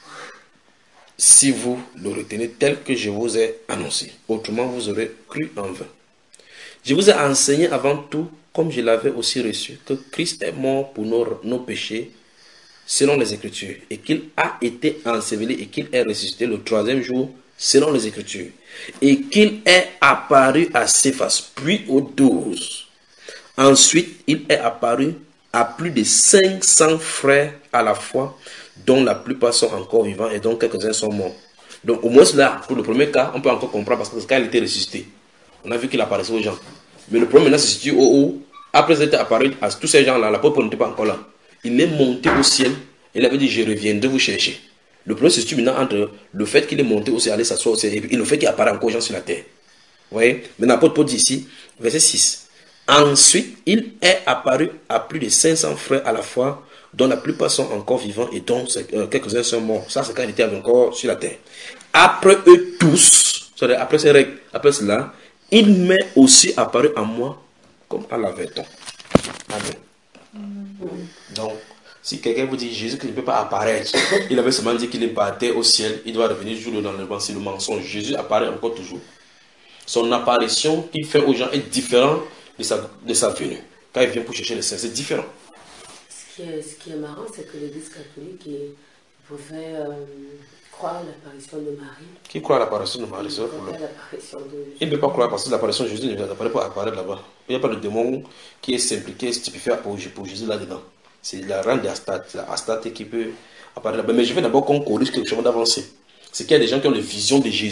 si vous le retenez tel que je vous ai annoncé. Autrement, vous aurez cru en vain. Je vous ai enseigné avant tout, comme je l'avais aussi reçu, que Christ est mort pour nos, nos péchés, selon les Écritures, et qu'il a été enseveli et qu'il est ressuscité le troisième jour, selon les Écritures, et qu'il est apparu à Céphas, puis aux douze. Ensuite, il est apparu à plus de cinq cents frères à la fois, dont la plupart sont encore vivants et dont quelques-uns sont morts. Donc au moins là, pour le premier cas, on peut encore comprendre parce que ce cas il était ressuscité. On a vu qu'il apparaissait aux gens. Mais le problème maintenant se situe au haut. Après être apparu à tous ces gens-là, l'apôtre n'était pas encore là. Il est monté au ciel et il avait dit, je reviendrai vous chercher. Le problème se situe maintenant entre le fait qu'il est monté au ciel, aller s'asseoir au ciel, et le fait qu'il apparaît encore aux gens sur la terre. Vous voyez? Maintenant, l'apôtre Paul dit ici, verset six. Ensuite, il est apparu à plus de cinq cents frères à la fois, dont la plupart sont encore vivants et dont euh, quelques-uns sont morts. Ça, c'est quand il était encore sur la terre. Après eux tous, c'est-à-dire après ces règles, après cela, il m'est aussi apparu à moi comme à l'averton. Amen. Mm. Donc, si quelqu'un vous dit Jésus qui ne peut pas apparaître, il avait seulement dit qu'il est parti au ciel, il doit revenir toujours dans le banc, c'est le mensonge. Jésus apparaît encore toujours. Son apparition qu'il fait aux gens est différente de sa, de sa venue. Quand il vient pour chercher les saints, c'est différent. Ce qui est, ce qui est marrant, c'est que l'Église catholique pouvait euh, croire à l'apparition de Marie. Qui croit à l'apparition de Marie? Il ne peut pas croire parce que l'apparition de Jésus ne apparaît pas apparaître là-bas. Il n'y a pas de démon qui est simple, qui est stupéfié pour, pour Jésus là-dedans. C'est la reine d'Astate, la Astate qui peut apparaître là-bas. Mais je vais d'abord qu'on corrige quelque chose d'avancer. C'est qu'il y a des gens qui ont les visions de Jésus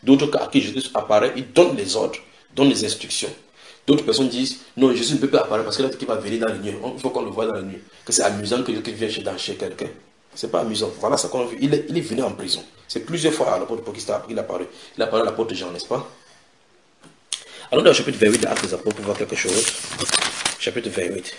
D'autres à qui Jésus apparaît, il donne les ordres, donne les instructions. D'autres personnes disent, non, Jésus ne peut pas apparaître parce qu'il a dit qu'il va venir dans la nuit. Il faut qu'on le voit dans la nuit. Que c'est amusant que qu'il vienne chez, dans, chez quelqu'un. C'est pas amusant. Voilà ce qu'on a vu. Il est, il est venu en prison. C'est plusieurs fois à l'apôtre Paul qu'il a apparu. Il a parlé à l'apôtre Jean, n'est-ce pas? Allons dans le chapitre vingt-huit de Actes des Apôtres pour voir quelque chose. Chapitre vingt-huit.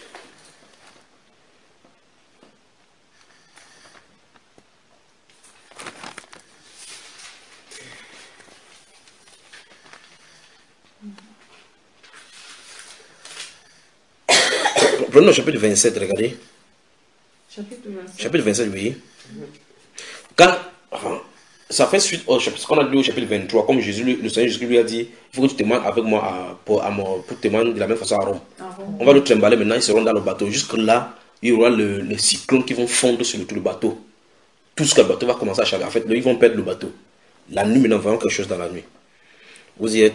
Prenons le chapitre vingt-sept, regardez. Chapitre vingt-sept. Chapitre vingt-sept, oui. Quand, enfin, ça fait suite au chapitre, ce qu'on a lu au chapitre vingt-trois, comme Jésus, le Seigneur Jésus lui a dit, il faut que tu témoignes avec moi à, pour, à mon, pour témoigner de la même façon à Rome. À Rome. On va le trimballer maintenant, ils seront dans le bateau. Jusque là, il y aura le, les cyclones qui vont fondre sur le, tout le bateau. Tout ce que le bateau va commencer à chaler. En fait, ils vont perdre le bateau. La nuit, maintenant, voyons quelque chose dans la nuit. Vous y êtes?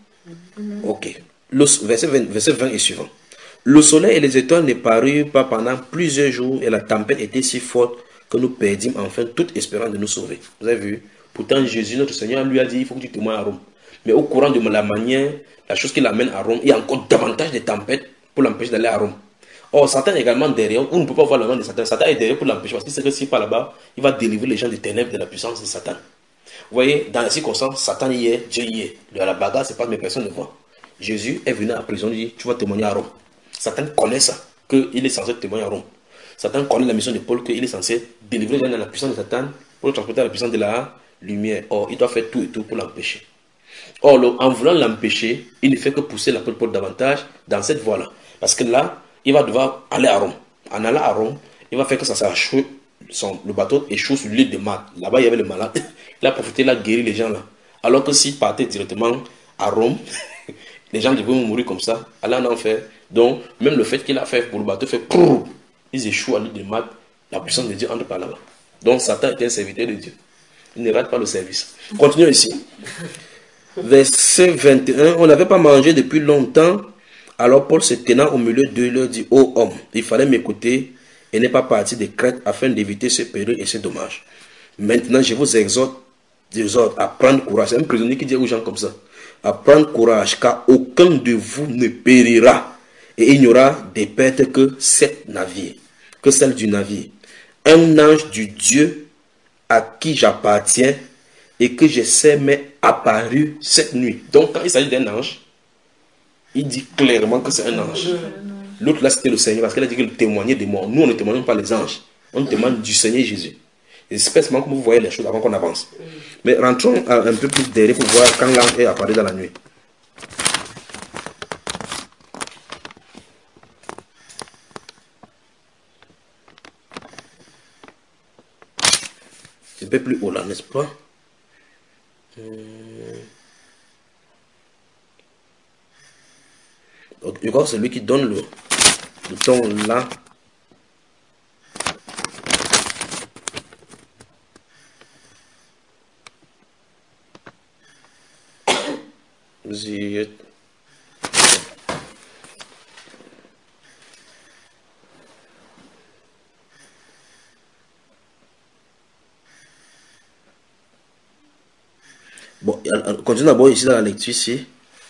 Ok. Le, verset vingt, verset vingt et suivant. Le soleil et les étoiles ne parurent pas pendant plusieurs jours et la tempête était si forte que nous perdîmes enfin toute espérance de nous sauver. Vous avez vu? Pourtant, Jésus, notre Seigneur, lui a dit, il faut que tu témoignes à Rome. Mais au courant de la manière, la chose qui l'amène à Rome, il y a encore davantage de tempêtes pour l'empêcher d'aller à Rome. Or, Satan est également derrière. On ne peut pas voir la main de Satan. Satan est derrière pour l'empêcher parce qu'il sait que s'il part là-bas, il va délivrer les gens des ténèbres de la puissance de Satan. Vous voyez, dans les circonstances, Satan y est, Dieu y est. À la bagarre, c'est pas mes personnes ne voient. Jésus est venu à la prison, il dit, tu vas témoigner à Rome. Satan connaît ça, qu'il est censé témoigner à Rome. Satan connaît la mission de Paul, qu'il est censé délivrer les gens de la puissance de Satan pour le transporter à la puissance de la lumière. Or, il doit faire tout et tout pour l'empêcher. Or, le, en voulant l'empêcher, il ne fait que pousser l'apôtre Paul davantage dans cette voie-là. Parce que là, il va devoir aller à Rome. En allant à Rome, il va faire que ça s'échoue, le bateau échoue sur l'île de Malte. Là-bas, il y avait le malade. Il a profité, il a guéri les gens là. Alors que s'il partait directement à Rome, les gens devaient mourir comme ça, aller en enfer. Donc, même le fait qu'il a fait pour le bateau, fait prrr, ils échouent à l'île de Malte, la puissance de Dieu entre par là-bas. Donc, Satan était un serviteur de Dieu. Il ne rate pas le service. Continuons ici. Verset vingt et un. On n'avait pas mangé depuis longtemps. Alors, Paul se tenant au milieu d'eux, leur dit, ô homme, il fallait m'écouter et n'est pas parti de Crète afin d'éviter ce péril et ce dommage. Maintenant, je vous exhorte, exhorte à prendre courage. C'est un prisonnier qui dit aux gens comme ça. À prendre courage, car aucun de vous ne périra. Et il n'y aura des pertes que sept navires, que celle du navire. Un ange du Dieu à qui j'appartiens et que je sais m'est apparu cette nuit. Donc quand il s'agit d'un ange, il dit clairement que c'est un ange. L'autre là c'était le Seigneur parce qu'il a dit qu'il témoignait de moi. Nous on ne témoigne pas les anges, on témoigne du Seigneur Jésus. Et espècement comme vous voyez les choses avant qu'on avance. Mais rentrons un peu plus derrière pour voir quand l'ange est apparu dans la nuit. Un peu plus haut là, n'est-ce pas? Donc, je crois que c'est lui qui donne le, le ton là. Vous y êtes. Bon, continue d'abord ici dans la lecture ici.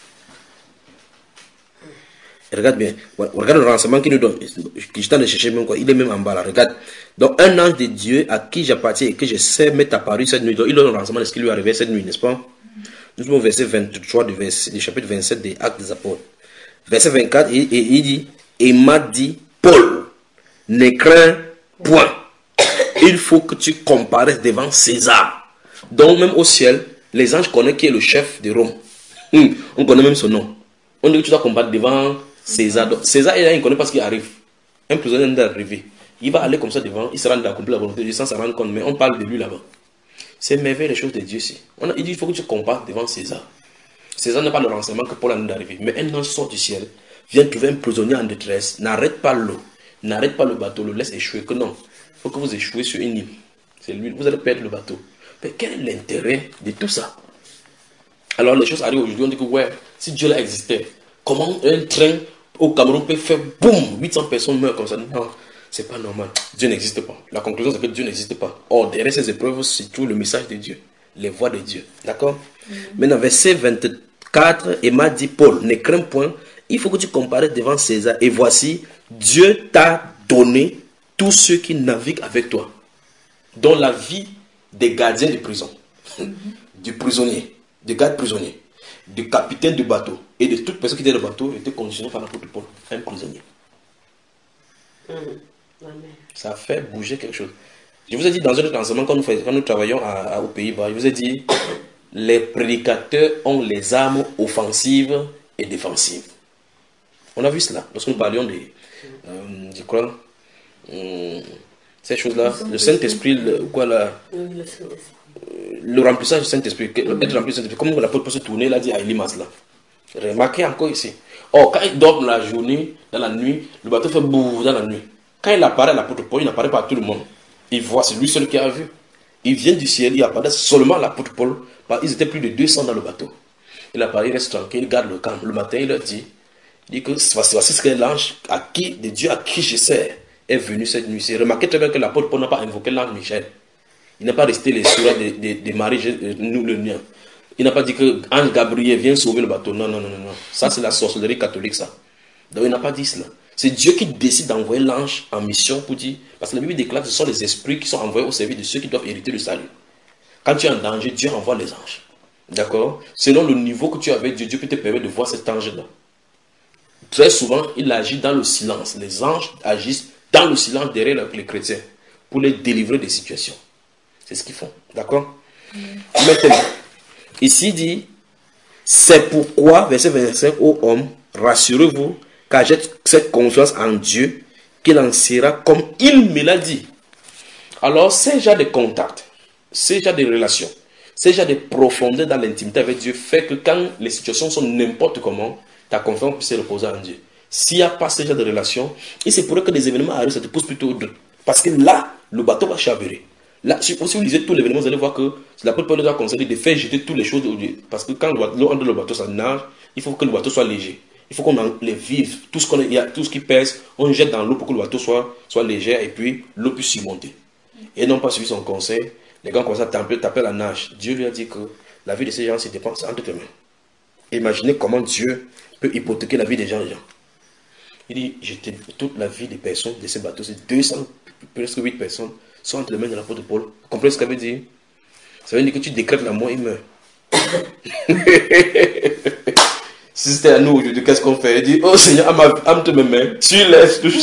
Regarde bien. Regarde le renseignement qu'il nous donne. Je t'en ai cherché même quoi. Il est même en bas là. Regarde. Donc, un ange de Dieu à qui j'appartiens et que je sais m'est apparu cette nuit. Donc, il donne le renseignement de ce qui lui est arrivé cette nuit, n'est-ce pas? Nous sommes au verset vingt-trois du, verset, du chapitre vingt-sept des Actes des Apôtres. Verset vingt-quatre, et, et il dit, et m'a dit, Paul, ne crains point. Il faut que tu comparaisses devant César. Donc, même au ciel, les anges connaissent qui est le chef de Rome. Hum, on connaît même son nom. On dit que tu dois combattre devant César. Donc, César, il ne connaît pas ce qui arrive. Un prisonnier vient d'arriver. Il va aller comme ça devant, il se rend d'accomplir la volonté de Dieu sans s'en rendre compte. Mais on parle de lui là-bas. C'est merveilleux les choses de Dieu ici. On a, il dit il faut que tu combattes devant César. César n'a pas le renseignement que Paul a d'arriver. Mais un ange sort du ciel, vient trouver un prisonnier en détresse, n'arrête pas l'eau, n'arrête pas le bateau, le laisse échouer. Que non, il faut que vous échouez sur une île. C'est lui, vous allez perdre le bateau. Mais quel est l'intérêt de tout ça? Alors les choses arrivent aujourd'hui, on dit que ouais, si Dieu là existait, comment un train au Cameroun peut faire boum, huit cents personnes meurent comme ça? Non, c'est pas normal. Dieu n'existe pas. La conclusion c'est que Dieu n'existe pas. Or, derrière ces épreuves, c'est tout le message de Dieu. les voies de Dieu. D'accord? Mm-hmm. Maintenant, verset vingt-quatre, Emma dit, Paul, ne crains point, il faut que tu compares devant César. Et voici, Dieu t'a donné tous ceux qui naviguent avec toi, dont la vie des gardiens de prison, mm-hmm. du prisonnier, des gardes prisonniers, du capitaine du bateau et de toute personne qui était dans le bateau était conditionné par l'apôtre Paul, un prisonnier. Mm-hmm. Ça fait bouger quelque chose. Je vous ai dit dans un autre enseignement, quand nous, faisons, quand nous travaillons à, à, aux Pays-Bas, je vous ai dit, les prédicateurs ont les armes offensives et défensives. On a vu cela lorsque nous parlions de, euh, je crois, euh, ces choses-là, le Saint-Esprit, le, quoi là, le remplissage du Saint-Esprit, être rempli du Saint-Esprit, comme l'apôtre peut se tourner, il a dit à Elimas là. Remarquez encore ici. Or, quand il dort dans la journée, dans la nuit, le bateau fait boum dans la nuit. Quand il apparaît à l'apôtre Paul, il n'apparaît pas à tout le monde. Il voit, c'est lui seul qui a vu. Il vient du ciel, il apparaît seulement à l'apôtre Paul. Ils étaient plus de deux cents dans le bateau. Il apparaît, il reste tranquille, il garde le camp. Le matin, il leur dit, il dit que voici ce que l'ange à qui, de Dieu à qui je sers est venu cette nuit. Remarquez très bien que l'apôtre Paul n'a pas invoqué l'ange Michel. Il n'a pas resté les sourates de, de, de Marie, nous le mien. Il n'a pas dit que ange Gabriel vient sauver le bateau. Non, non, non, non. Ça, c'est la sorcellerie catholique, ça. Donc, il n'a pas dit cela. C'est Dieu qui décide d'envoyer l'ange en mission pour dire, parce que la Bible déclare que ce sont les esprits qui sont envoyés au service de ceux qui doivent hériter le salut. Quand tu es en danger, Dieu envoie les anges. D'accord? Selon le niveau que tu as avec Dieu, Dieu peut te permettre de voir cet ange-là. Très souvent, il agit dans le silence. Les anges agissent dans le silence derrière les chrétiens pour les délivrer des situations. C'est ce qu'ils font. D'accord? Mm. Maintenant, ici il dit, c'est pourquoi, verset vingt-cinq, ô homme, rassurez-vous, car j'ai cette confiance en Dieu, qu'il en sera comme il me l'a dit. Alors, ces genres de contacts, ces genres de relations, ces genres de profondeur dans l'intimité avec Dieu fait que quand les situations sont n'importe comment, ta confiance peut se reposer en Dieu. S'il n'y a pas ce genre de relations, il se pourrait que des événements arrivent, ça te pousse plutôt au doute. Parce que là, le bateau va chavirer. Là, si vous lisez tous les événements, vous allez voir que l'apôtre Paul nous a conseillé de faire jeter toutes les choses. Parce que quand l'eau entre le bateau, ça nage, il faut que le bateau soit léger. Il faut qu'on les vive, tout ce, qu'on a, tout ce qui pèse, on jette dans l'eau pour que le bateau soit, soit léger et puis l'eau puisse surmonter. Et non pas suivi son conseil, les gars commencent à taper, taper la nage. Dieu lui a dit que la vie de ces gens se dépend entre tes mains. Imaginez comment Dieu peut hypothéquer la vie des gens. Il dit, j'étais toute la vie des personnes de ces bateaux, c'est deux cents, presque huit personnes, sont entre les mains de l'apôtre Paul. Vous comprenez ce que ça veut dire? Ça veut dire que tu décrètes la mort, il meurt. Si c'était à nous aujourd'hui, qu'est-ce qu'on fait? Il dit, oh Seigneur, âme mes mains, tu laisses tout.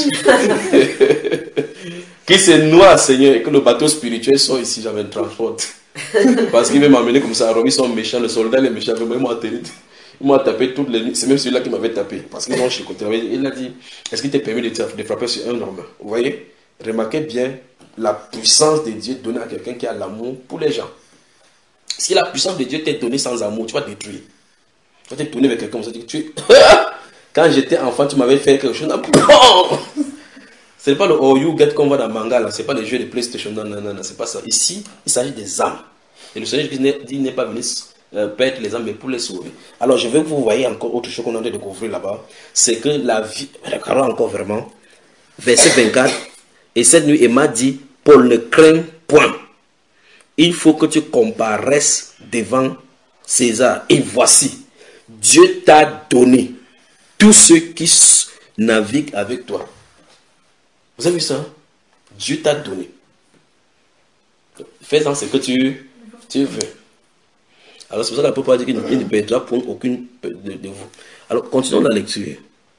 Qui se noie, Seigneur, et que le bateau spirituel soit ici, j'avais une transporte. Parce qu'il veut m'amener comme ça à Rome, ils sont méchants, le soldat, les méchants, ils m'ont atterri. Ils m'ont tapé toutes les nuits. C'est même celui-là qui m'avait tapé. Parce qu'ils ont chicoté. Il a dit, est-ce qu'il t'est permis de, de frapper sur un homme? Vous voyez? Remarquez bien la puissance de Dieu donnée à quelqu'un qui a l'amour pour les gens. Si la puissance de Dieu t'est donnée sans amour, tu vas te détruire. Tu vas te tourner vers quelqu'un comme ça. Tu... Quand j'étais enfant, tu m'avais fait quelque chose. Ce n'est pas le oh you get qu'on voit dans le manga là. Ce n'est pas les jeux de PlayStation. Non, non, non, non. C'est pas ça. Ici, il s'agit des âmes. Et le Seigneur dit qu'il n'est pas venu euh, perdre les âmes, mais pour les sauver. Alors, je veux que vous voyez encore autre chose qu'on a de découvrir là-bas. C'est que la vie. Regardons encore vraiment. Verset vingt-quatre. Et cette nuit, Emma dit, Paul, ne crains point. Il faut que tu comparaisses devant César. Et voici, Dieu t'a donné tous ceux qui naviguent avec toi. Vous avez vu ça? Dieu t'a donné. Fais-en ce que tu, tu veux. Alors c'est pour ça que la Bible dit qu'il ne perdra point aucune de, de vous. Alors continuons la lecture.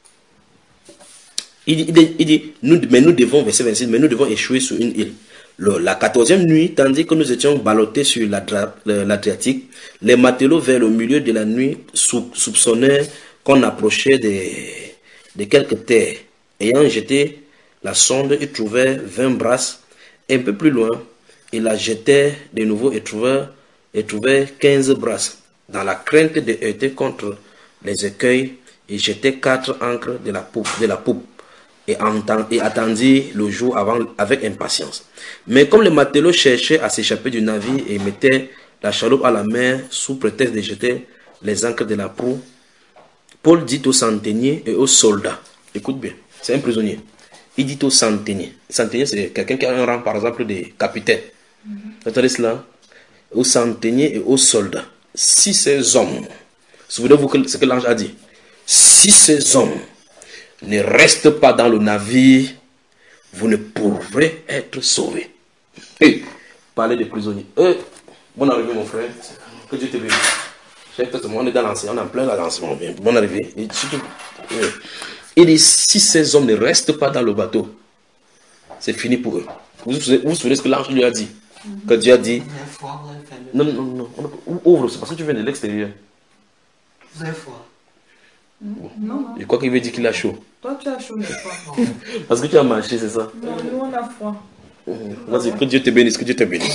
Il dit, il dit, il dit nous, mais nous devons, verset vingt-six, mais nous devons échouer sur une île. Le, la quatorzième nuit, tandis que nous étions ballottés sur l'Adriatique, les matelots vers le milieu de la nuit sou, soupçonnèrent qu'on approchait de, de quelques terres. Ayant jeté la sonde, ils trouvèrent vingt brasses. Un peu plus loin, ils la jetèrent de nouveau et trouvèrent, et trouvèrent quinze brasses. Dans la crainte de heurter contre les écueils, ils jetaient quatre ancres de la poupe. De la poupe. Et, et attendit le jour avant, avec impatience. Mais comme les matelots cherchaient à s'échapper du navire et mettaient la chaloupe à la mer sous prétexte de jeter les ancres de la proue, Paul dit aux centeniers et aux soldats, écoute bien, c'est un prisonnier, il dit aux centeniers, centenier c'est quelqu'un qui a un rang par exemple de capitaine, mm-hmm. Vous entendez cela? aux centeniers et aux soldats, si ces hommes, souvenez-vous ce que l'ange a dit, si ces hommes ne restent pas dans le navire, vous ne pourrez être sauvés. Hey, parlez des prisonniers. Hey, bonne arrivée mon frère, que Dieu te bénisse. On est dans l'enseignement, on est en plein l'enseignement. Bonne arrivée. Et surtout, il dit, si ces hommes ne restent pas dans le bateau, c'est fini pour eux. Vous vous souvenez, vous vous souvenez ce que l'ange lui a dit? Mm-hmm. Que Dieu a dit. Non, non, non, non. Ouvre, c'est parce que tu viens de l'extérieur. Vous avez froid? Non, non. Je crois qu'il veut dire qu'il a chaud. Toi, tu as chaud, mais pas. Parce que tu as marché, c'est ça? Non, nous, on a froid. Mmh. Vas-y, que Dieu te bénisse, que Dieu te bénisse.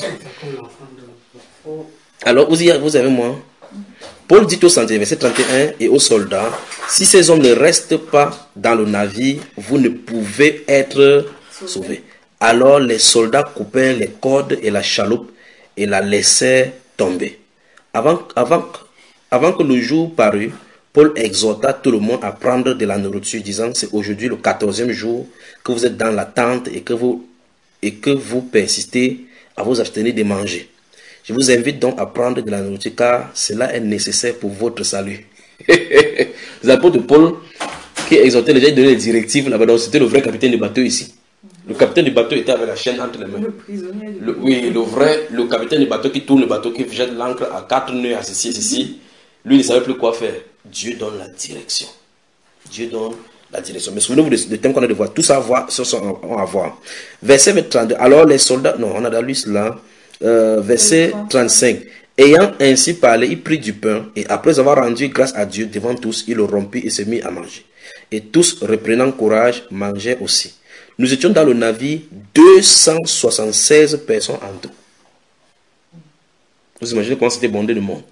Alors, vous, y, vous avez moi. Paul dit au centenier, verset trente et un, et aux soldats, si ces hommes ne restent pas dans le navire, vous ne pouvez être sauvés. Alors les soldats coupèrent les cordes et la chaloupe et la laissèrent tomber. Avant, avant, avant que le jour parût, Paul exhorta tout le monde à prendre de la nourriture, disant, c'est aujourd'hui le quatorzième jour que vous êtes dans la tente et que vous, et que vous persistez à vous abstenir de manger. Je vous invite donc à prendre de la nourriture car cela est nécessaire pour votre salut. Les apôtres de Paul qui exhortaient les gens, ils donnaient les directives là-bas. Donc c'était le vrai capitaine du bateau ici. Le capitaine du bateau était avec la chaîne entre les mains. Le prisonnier. Le, oui, le vrai, le capitaine du bateau qui tourne le bateau, qui jette l'ancre à quatre nœuds, à ceci, à ceci. Lui, il ne savait plus quoi faire. Dieu donne la direction. Dieu donne la direction. Mais souvenez-vous du thème qu'on a de voir. Tout ça, voir, ça, on va voir. Verset trente-deux. Alors les soldats, non, on a dans lui cela. Euh, verset trente-cinq. Ayant ainsi parlé, il prit du pain et après avoir rendu grâce à Dieu devant tous, il le rompit et se mit à manger. Et tous, reprenant courage, mangeaient aussi. Nous étions dans le navire deux cent soixante-seize personnes en tout. Vous imaginez comment c'était bondé de monde.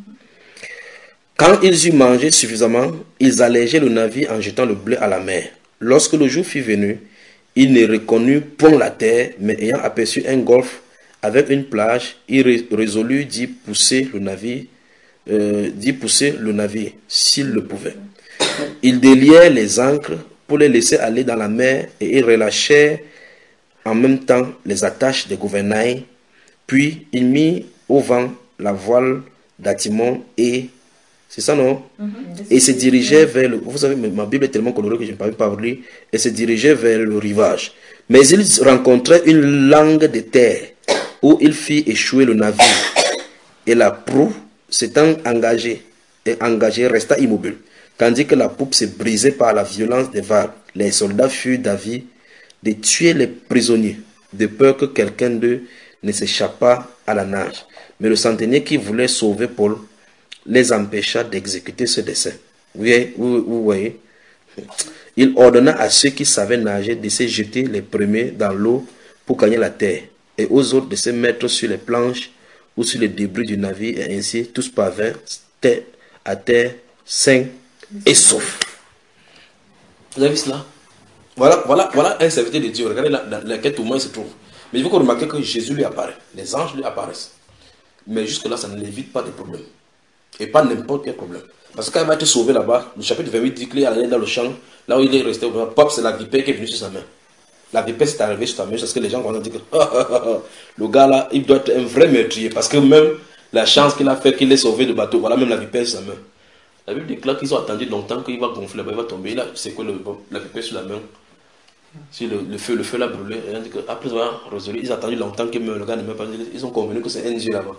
Quand ils eurent mangé suffisamment, ils allégeaient le navire en jetant le blé à la mer. Lorsque le jour fut venu, ils ne reconnurent point la terre, mais ayant aperçu un golfe avec une plage, il résolut d'y pousser le navire, euh, d'y pousser le navire, s'il le pouvait. Ils délièrent les ancres pour les laisser aller dans la mer et ils relâchèrent en même temps les attaches des gouvernails. Puis il mit au vent la voile d'Atimon et, c'est ça non? Mm-hmm. Et se dirigeait vers le, vous savez, ma Bible est tellement colorée que je ne peux pas lire, et se dirigeait vers le rivage. Mais ils rencontraient une langue de terre où il fit échouer le navire, et la proue s'étant engagée, et engagée resta immobile, tandis que la poupe se brisait par la violence des vagues. Les soldats furent d'avis de tuer les prisonniers, de peur que quelqu'un d'eux ne s'échappât à la nage. Mais le centenier qui voulait sauver Paul les empêcha d'exécuter ce dessein. Vous voyez, vous, vous voyez, il ordonna à ceux qui savaient nager de se jeter les premiers dans l'eau pour gagner la terre, et aux autres de se mettre sur les planches ou sur les débris du navire, et ainsi tous parvinrent à terre sains et saufs. Vous avez vu cela? Voilà, voilà, voilà un serviteur de Dieu. Regardez dans laquelle tout le monde se trouve. Mais il faut remarquer que Jésus lui apparaît. Les anges lui apparaissent. Mais jusque-là, ça ne l'évite pas de problème. Et pas n'importe quel problème. Parce que quand il va être sauvé là-bas, le chapitre vingt-huit dit qu'il est allé dans le champ, là où il est resté, pop, c'est la vipère qui est venue sur sa main. La vipère s'est arrivée sur sa main, parce que les gens vont dire que le gars là, il doit être un vrai meurtrier. Parce que même la chance qu'il a fait qu'il est sauvé du bateau, voilà même la vipère sur sa main. La Bible déclare qu'ils ont attendu longtemps qu'il va gonfler, il va tomber. Là, c'est quoi le, la vipère sur la main? Si le, le feu, le feu l'a brûlé, et on dit que après avoir résolu, ils ont attendu longtemps que le gars ne meurt pas. Ils ont convenu que c'est un Dieu là-bas.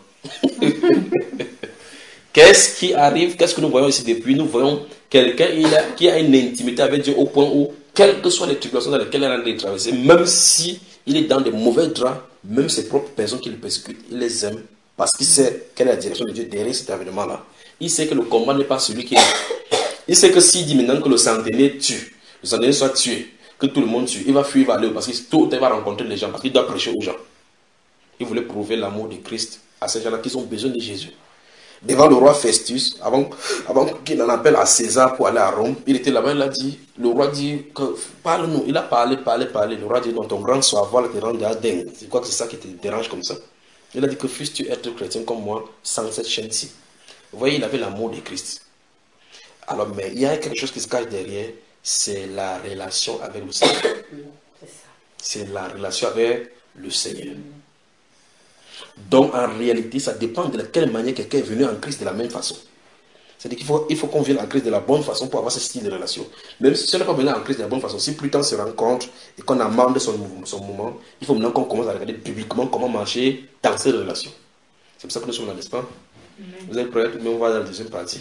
Qu'est-ce qui arrive? Qu'est-ce que nous voyons ici depuis? Nous voyons quelqu'un qui a une intimité avec Dieu au point où, quelles que soient les tribulations dans lesquelles il a de traverser, même si il est dans des mauvais draps, même ses propres personnes qui le persécutent, il les aime parce qu'il sait quelle est la direction de Dieu derrière cet événement-là. Il sait que le combat n'est pas celui qui est. Il sait que s'il dit maintenant que le centenier tue, le centenier soit tué, que tout le monde tue, il va fuir, il va aller parce qu'il tout il va rencontrer les gens, parce qu'il doit prêcher aux gens. Il voulait prouver l'amour de Christ à ces gens-là qui ont besoin de Jésus. Devant le roi Festus, avant, avant qu'il en appelle à César pour aller à Rome, il était là-bas, il a dit, le roi dit, que, parle-nous. Il a parlé, parlé, parlé. Le roi dit, non, ton grand savoir te rend dingue. C'est quoi que c'est ça qui te dérange comme ça? Il a dit que fusses-tu être chrétien comme moi sans cette chaîne-ci? Vous voyez, il avait l'amour de Christ. Alors, mais il y a quelque chose qui se cache derrière, c'est la relation avec le Seigneur. C'est la relation avec le Seigneur. Donc en réalité, ça dépend de quelle manière quelqu'un est venu en Christ de la même façon. C'est-à-dire qu'il faut, il faut qu'on vienne en Christ de la bonne façon pour avoir ce style de relation. Même si on n'est pas venu en Christ de la bonne façon, si plus tard on se rencontre et qu'on amende son, son moment, il faut maintenant qu'on commence à regarder publiquement comment marcher dans cette relation. C'est pour ça que nous sommes là, n'est-ce pas? Mm-hmm. Vous êtes prêts? Mais on va dans la deuxième partie.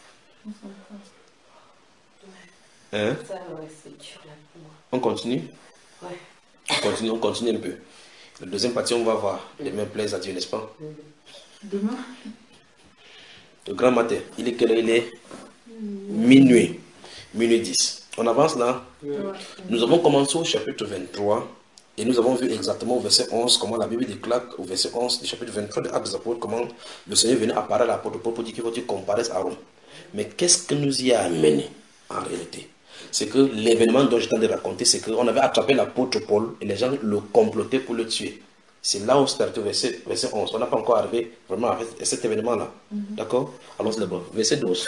Hein? Ça, ouais, c'est dur là pour moi. On continue? Ouais. On continue, on continue un peu. La deuxième partie, on va voir. Les mains plaisent à Dieu, n'est-ce pas? Demain? Le grand matin, il est quelle heure? Il est minuit. Minuit dix. On avance là? Ouais. Nous avons commencé au chapitre vingt-trois et nous avons vu exactement au verset onze comment la Bible déclare au verset onze du chapitre vingt-trois de Actes des Apôtres comment le Seigneur venait apparaître à l'apôtre Paul pour dire qu'il faut qu'il comparaisse à Rome. Mais qu'est-ce que nous y a amené en réalité? C'est que l'événement dont je t'en ai raconté, c'est qu'on avait attrapé l'apôtre Paul et les gens le complotaient pour le tuer. C'est là où c'est arrêté, verset, verset onze. On n'a pas encore arrivé vraiment à cet événement-là. Mm-hmm. D'accord? Allons-y d'abord. Verset douze.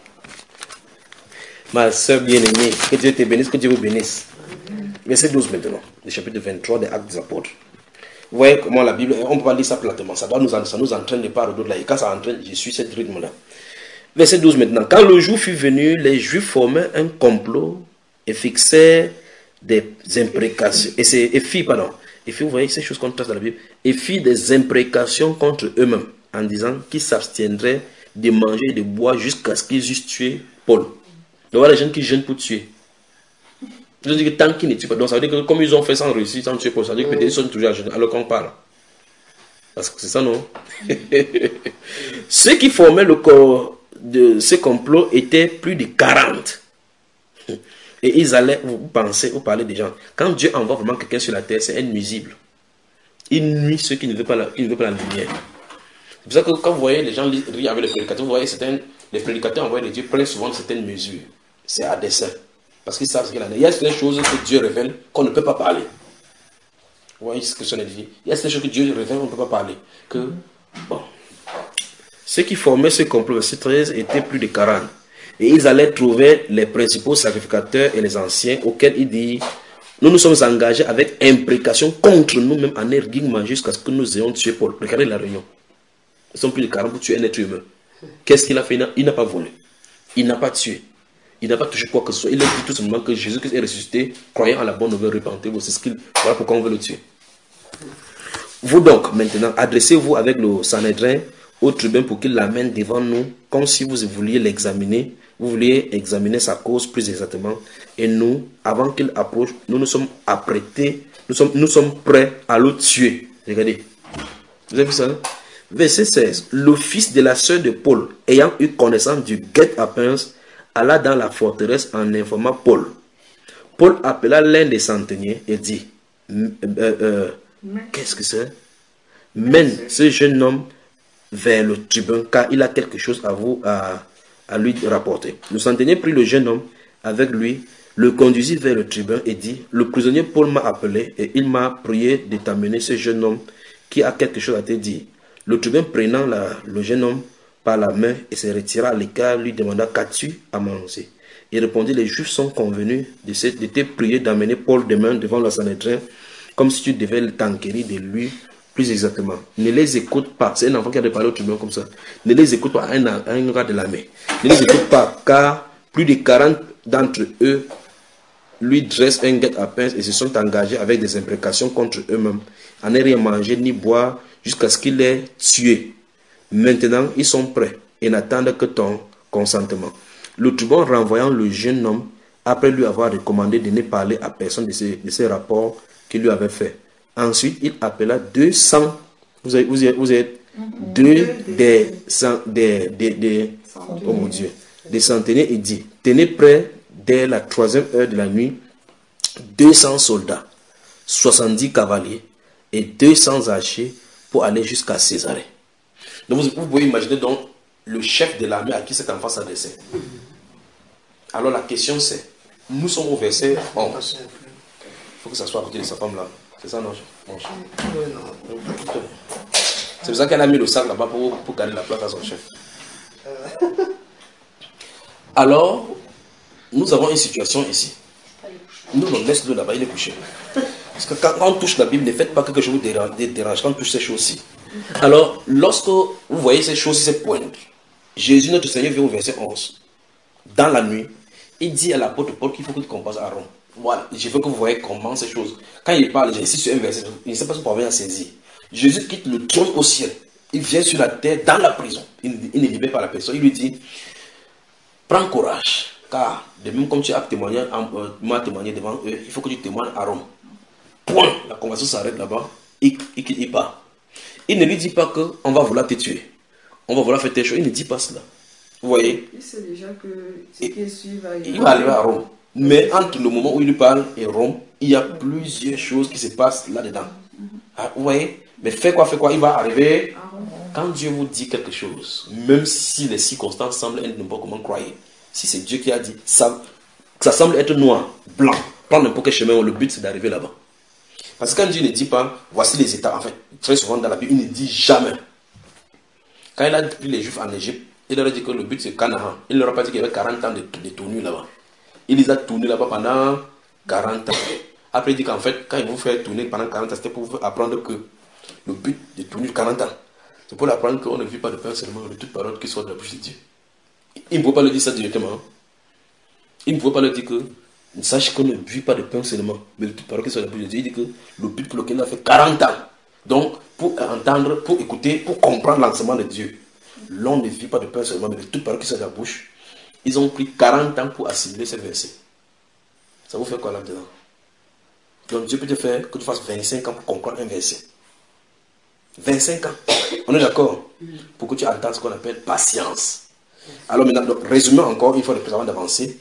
Ma soeur bien-aimée, que Dieu te bénisse, que Dieu vous bénisse. Mm-hmm. Verset douze maintenant, le chapitre vingt-trois des Actes des Apôtres. Vous voyez comment la Bible, on ne peut pas lire ça platement. Ça, doit nous, ça nous entraîne de part ou d'autre là. Et quand ça entraîne, je suis ce rythme-là. Verset douze maintenant. Quand le jour fut venu, les Juifs formaient un complot et fixaient des imprécations. Et, c'est, et fit, pardon. Et fit, vous voyez ces choses qu'on trace dans la Bible. Et fit des imprécations contre eux-mêmes en disant qu'ils s'abstiendraient de manger et de boire jusqu'à ce qu'ils eussent tué Paul. Donc voilà les gens qui gênent pour tuer. Je veux dire que tant qu'ils ne tuent pas, donc ça veut dire que comme ils ont fait sans réussir, sans tuer Paul, ça veut dire que peut-être ils sont toujours à jeûner alors qu'on parle. Parce que c'est ça, non? Ceux qui formaient le corps de ce complot étaient plus de quarante. Et ils allaient, vous pensez, vous parlez des gens. Quand Dieu envoie vraiment quelqu'un sur la terre, c'est un nuisible. Il nuit ceux qui ne veulent pas la, qui ne veulent pas la lumière. C'est pour ça que quand vous voyez les gens rient avec les prédicateurs, vous voyez certains, les prédicateurs envoyés de Dieu prennent souvent certaines mesures. C'est à dessein. Parce qu'ils savent ce qu'il y a. Il y a certaines choses que Dieu révèle qu'on ne peut pas parler. Vous voyez ce que ça dit. Il y a certaines choses que Dieu révèle qu'on ne peut pas parler. Que, bon. Ceux qui formaient ce complot, verset treize, étaient plus de quarante. Et ils allaient trouver les principaux sacrificateurs et les anciens, auxquels il dit, nous nous sommes engagés avec imprécation contre nous-mêmes en argument jusqu'à ce que nous ayons tué Paul. Regardez la réunion. Ils sont plus de quarante pour tuer un être humain. Qu'est-ce qu'il a fait? Il n'a pas volé. Il n'a pas tué. Il n'a pas touché quoi que ce soit. Il a dit tout simplement que Jésus-Christ est ressuscité, croyant à la bonne nouvelle, repentez-vous. C'est ce qu'il... Voilà pourquoi on veut le tuer. Vous donc, maintenant, adressez-vous avec le Sanhédrin au tribun pour qu'il l'amène devant nous, comme si vous vouliez l'examiner, vous vouliez examiner sa cause plus exactement. Et nous, avant qu'il approche, nous nous sommes apprêtés, nous sommes, nous sommes prêts à le tuer. Regardez. Vous avez vu ça? Verset seize. Le fils de la sœur de Paul, ayant eu connaissance du guet-apens, alla dans la forteresse en informant Paul. Paul appela l'un des centeniers et dit, euh, euh, qu'est-ce que c'est? Mène ce jeune homme vers le tribun, car il a quelque chose à vous à, à lui rapporter. Le centenier prit le jeune homme avec lui, le conduisit vers le tribun et dit, le prisonnier Paul m'a appelé et il m'a prié de t'amener ce jeune homme qui a quelque chose à te dire. Le tribun prenant la, le jeune homme par la main et se retira à l'écart, lui demanda, qu'as-tu à manger? Il répondit, les Juifs sont convenus de, se, de te prier d'amener Paul demain devant le Sanhédrin, comme si tu devais t'enquérir de lui. Plus exactement, ne les écoute pas. C'est un enfant qui a de parler au tribunal comme ça. Ne les écoute pas à un, à un rat de la main. Ne les écoute pas, car plus de quarante d'entre eux lui dressent un guet-apens et se sont engagés avec des imprécations contre eux-mêmes, à ne rien manger ni boire jusqu'à ce qu'il les tue. Maintenant, ils sont prêts et n'attendent que ton consentement. Le tribun, renvoyant le jeune homme, après lui avoir recommandé de ne parler à personne de ces, de ces rapports qu'il lui avait fait. Ensuite, il appela deux cents, vous êtes, vous êtes, vous êtes mm-hmm. deux des, des, des, des, oh mon Dieu, des centeniers et dit, tenez prêt dès la troisième heure de la nuit, deux cents soldats, soixante-dix cavaliers et deux cents archers pour aller jusqu'à Césarée. Donc vous, vous pouvez imaginer donc le chef de l'armée à qui cet enfant s'adressait. Alors la question c'est, nous sommes au verset onze. Il faut que ça soit à côté de sa femme là. C'est ça, non? C'est pour ça qu'elle a mis le sac là-bas pour, pour garder la place à son chef. Alors, nous avons une situation ici. Nous, on laisse le là-bas, il est couché. Parce que quand, quand on touche la Bible, ne faites pas quelque chose de dérange quand on touche ces choses-ci. Alors, lorsque vous voyez ces choses, ces pointes, Jésus, notre Seigneur, vient au verset onze. Dans la nuit, il dit à l'apôtre Paul qu'il faut que tu compasses à Rome. Voilà, je veux que vous voyez comment ces choses. Quand il parle, j'insiste sur un verset, il ne sait pas si vous parvenez à saisir. Jésus quitte le trône au ciel. Il vient sur la terre, dans la prison. Il, il ne libère pas la personne. Il lui dit, prends courage, car de même comme tu as témoigné, euh, m'as témoigné devant eux, il faut que tu témoignes à Rome. Point. La conversation s'arrête là-bas. Il, il, il part. Il ne lui dit pas qu'on va vouloir te tuer. On va vouloir faire tes choses. Il ne dit pas cela. Vous voyez? Il sait déjà que ce qui suit va il va arriver à Rome. Mais entre le moment où il lui parle et Rome, il y a plusieurs choses qui se passent là-dedans. Ah, vous voyez? Mais fait quoi, fait quoi? Il va arriver. Quand Dieu vous dit quelque chose, même si les circonstances semblent être n'importe comment croyez, si c'est Dieu qui a dit, ça, ça semble être noir, blanc, prendre n'importe quel chemin, le but c'est d'arriver là-bas. Parce que quand Dieu ne dit pas, voici les états, en fait, très souvent dans la Bible, il ne dit jamais. Quand il a pris les Juifs en Égypte, il leur a dit que le but c'est Canaan. Il ne leur a pas dit qu'il y avait quarante ans de, de tournure là-bas. Il les a tournés là-bas pendant quarante ans. Après il dit qu'en fait, quand il vous fait tourner pendant quarante ans, c'était pour vous apprendre que le but de tourner quarante ans, c'est pour apprendre qu'on ne vit pas de pain seulement, mais de toute parole qui soit de la bouche de Dieu. Il ne pouvait pas le dire ça directement. Il ne pouvait pas le dire que, sache qu'on ne vit pas de pain seulement, mais de toute parole qui soit de la bouche de Dieu. Il dit que le but pour lequel il a fait quarante ans. Donc, pour entendre, pour écouter, pour comprendre l'enseignement de Dieu, l'on ne vit pas de pain seulement, mais de toute parole qui soit de la bouche. Ils ont pris quarante ans pour assimiler ces versets. Ça vous fait quoi là-dedans? Donc Dieu peut te faire que tu fasses vingt-cinq ans pour comprendre un verset. vingt-cinq ans. On est d'accord? Pour que tu entendes ce qu'on appelle patience. Alors maintenant, donc, résumons encore, une fois de plus avant d'avancer.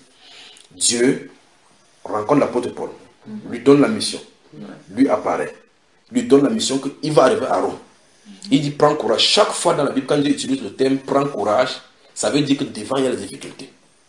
Dieu rencontre l'apôtre Paul, lui donne la mission, lui apparaît, lui donne la mission qu'il va arriver à Rome. Il dit prends courage. Chaque fois dans la Bible, quand Dieu utilise le terme prends courage, ça veut dire que devant il y a des difficultés.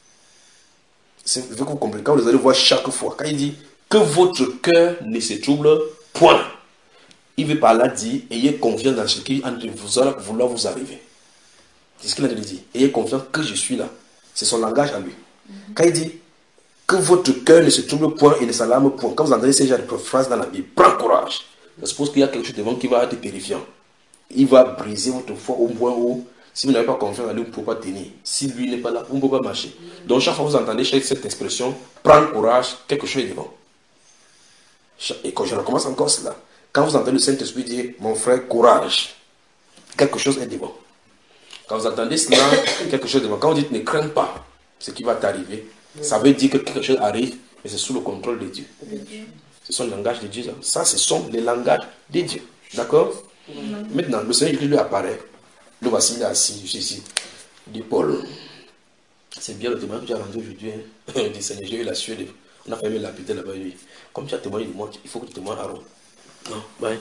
C'est que vous comprenez. Quand vous allez voir chaque fois, quand il dit que votre cœur ne se trouble point, il veut par là dire ayez confiance dans ce qui entre vous allez vouloir vous arriver. C'est ce qu'il a dit. Ayez confiance que je suis là. C'est son langage à lui. Mm-hmm. Quand il dit que votre cœur ne se trouble point et ne s'alarme point, quand vous entendez ces genres de phrases dans la Bible, prends courage. Je suppose qu'il y a quelque chose devant qui va être terrifiant. Il va briser votre foi au point où, si vous n'avez pas confiance en lui, vous ne pouvez pas tenir. Si lui n'est pas là, vous ne pouvez pas marcher. Donc chaque fois que vous entendez cette expression, prends courage, quelque chose est devant. Et quand je recommence encore cela, quand vous entendez le Saint-Esprit dire, mon frère, courage, quelque chose est devant. Quand vous entendez cela, quelque chose est devant. Quand vous dites, ne crains pas ce qui va t'arriver, ça veut dire que quelque chose arrive, mais c'est sous le contrôle de Dieu. Ce sont les langages de Dieu. Ça, ce sont les langages de Dieu. D'accord? Maintenant, le Seigneur lui apparaît. Le voici, il est assis, je suis ici. Il dit, Paul, c'est bien le témoignage que tu as rendu aujourd'hui. Hein? Il dit, Seigneur, j'ai eu la sueur. De... On a fait la pité là-bas. Il dit, comme tu as témoigné de moi, il faut que tu témoignes à Rome. Non, ouais.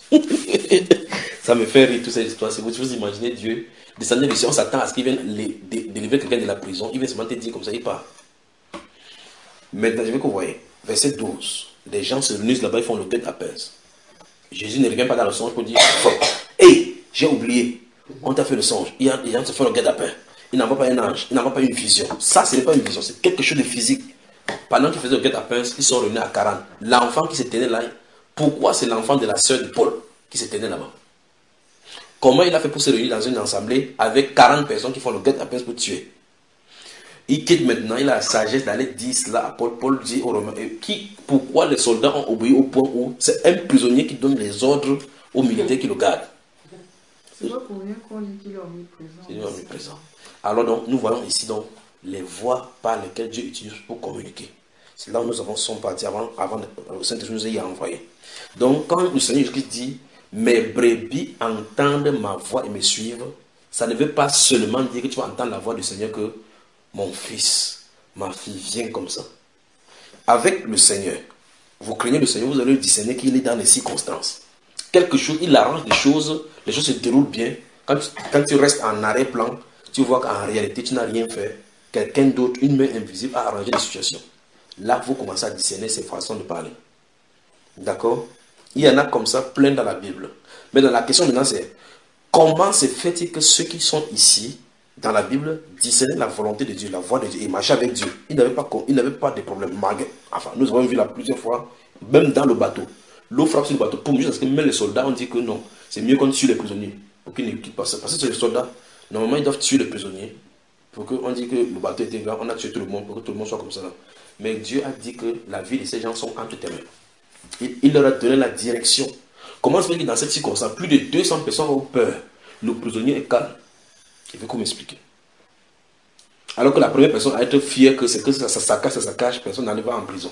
Ça me fait rire toute cette histoire. Si vous vous imaginez Dieu descendre du ciel, on s'attend à ce qu'il vienne délivrer quelqu'un de la prison. Il vient seulement te dire comme ça, il part. Maintenant, je veux que vous voyez, verset douze. Les gens se réunissent là-bas, ils font le guet-apens. Jésus ne revient pas dans le songe pour dire, hé, hey, j'ai oublié, on t'a fait le songe. Les gens se font le guet-apens. Ils n'envoient pas un ange, ils n'envoient pas une vision. Ça, ce n'est pas une vision, c'est quelque chose de physique. Pendant qu'ils faisaient le guet-apens, ils sont réunis à quarante. L'enfant qui se tenait là, pourquoi c'est l'enfant de la sœur de Paul qui se tenait là-bas? Comment il a fait pour se réunir dans une assemblée avec quarante personnes qui font le guet-apens pour tuer? Il quitte maintenant, il a la sagesse d'aller dire cela à Paul. Paul dit aux Romains, qui, pourquoi les soldats ont obéi au point où c'est un prisonnier qui donne les ordres aux militaires qui le gardent. C'est pas pour rien qu'on dit qu'il est omniprésent. Il est omniprésent. Alors donc, nous voyons ici donc les voies par lesquelles Dieu utilise pour communiquer. C'est là où nous avons son parti avant, avant le Saint-Esprit nous a envoyé. Donc quand le Seigneur Jésus dit, mes brebis entendent ma voix et me suivent, ça ne veut pas seulement dire que tu vas entendre la voix du Seigneur que mon fils, ma fille, viens comme ça. Avec le Seigneur, vous craignez le Seigneur, vous allez discerner qu'il est dans les circonstances. Quelque chose, il arrange des choses, les choses se déroulent bien. Quand tu, quand tu restes en arrière-plan, tu vois qu'en réalité, tu n'as rien fait. Quelqu'un d'autre, une main invisible, a arrangé les situations. Là, vous commencez à discerner ces façons de parler. D'accord? Il y en a comme ça plein dans la Bible. Mais dans la question maintenant, c'est comment se fait-il que ceux qui sont ici, dans la Bible, discernaient la volonté de Dieu, la voix de Dieu, et marchaient avec Dieu. Ils n'avaient pas, ils n'avaient pas de problème. Enfin, nous avons vu là plusieurs fois, même dans le bateau. l'eau frappe sur le bateau, poum, juste parce que même les soldats ont dit que non, c'est mieux qu'on tue les prisonniers, pour qu'ils ne quittent pas ça. Parce que c'est les soldats, normalement ils doivent tuer les prisonniers, pour qu'on dise que le bateau était grand, on a tué tout le monde, pour que tout le monde soit comme ça. Là. Mais Dieu a dit que la vie de ces gens sont entre tes mains. Il, il leur a donné la direction. Comment se fait que dans cette circonstance, plus de deux cents personnes ont peur, le prisonnier est calme? Il veut qu'on m'explique. Alors que la première personne à être fière que c'est que ça, ça, ça cache, ça, ça cache, personne n'allait pas en prison.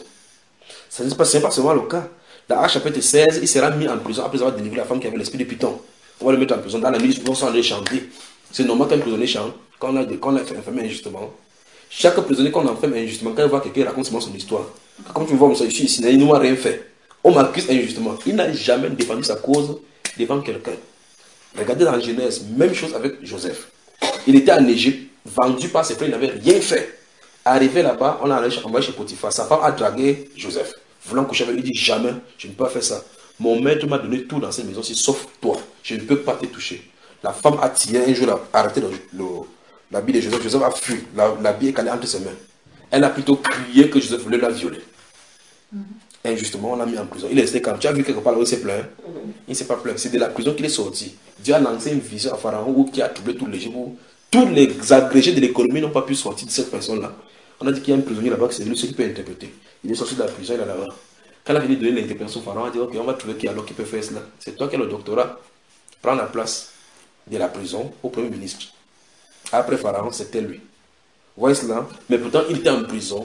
Ce n'est pas, pas seulement le cas. Dans Actes chapitre seize, il sera mis en prison après avoir délivré la femme qui avait l'esprit de Python. On va le mettre en prison. Dans la nuit, ils vont s'en aller chanter. C'est normal qu'un prisonnier chante quand on a, quand on a fait enfermé injustement. Chaque prisonnier qu'on enferme injustement, quand il voit quelqu'un raconte son histoire, comme tu vois, je suis ici, il ne m'a rien fait. On m'accuse injustement. Il n'a jamais défendu sa cause devant quelqu'un. Regardez dans Genèse, même chose avec Joseph. Il était en Égypte, vendu par ses frères, il n'avait rien fait. Arrivé là-bas, on a envoyé chez Potiphar. Sa femme a dragué Joseph. Voulant coucher avec lui, il dit jamais, je ne peux pas faire ça. Mon maître m'a donné tout dans cette maison, sauf toi. Je ne peux pas te toucher. La femme a tiré un jour, a arrêté l'habit de Joseph. Joseph a fui. L'habit est calé entre ses mains. Elle a plutôt crié que Joseph voulait la violer. Mm-hmm. Injustement, on l'a mis en prison. Il est resté calme. Tu as vu quelque part là où il s'est plaint? Mm-hmm. Il ne s'est pas plaint. C'est de la prison qu'il est sorti. Dieu a lancé une vision à Pharaon qui a troublé tout l'Égypte. Tous les agrégés de l'économie n'ont pas pu sortir de cette personne-là. On a dit qu'il y a un prisonnier là-bas, c'est lui qui peut interpréter. Il est sorti de la prison, il est là-bas. Quand il a venu donner l'interprétation au Pharaon, on a dit ok, on va trouver qui alors qui peut faire cela. C'est toi qui as le doctorat. Prends la place de la prison au Premier ministre. Après Pharaon, c'était lui. Vous voyez cela? Mais pourtant, il était en prison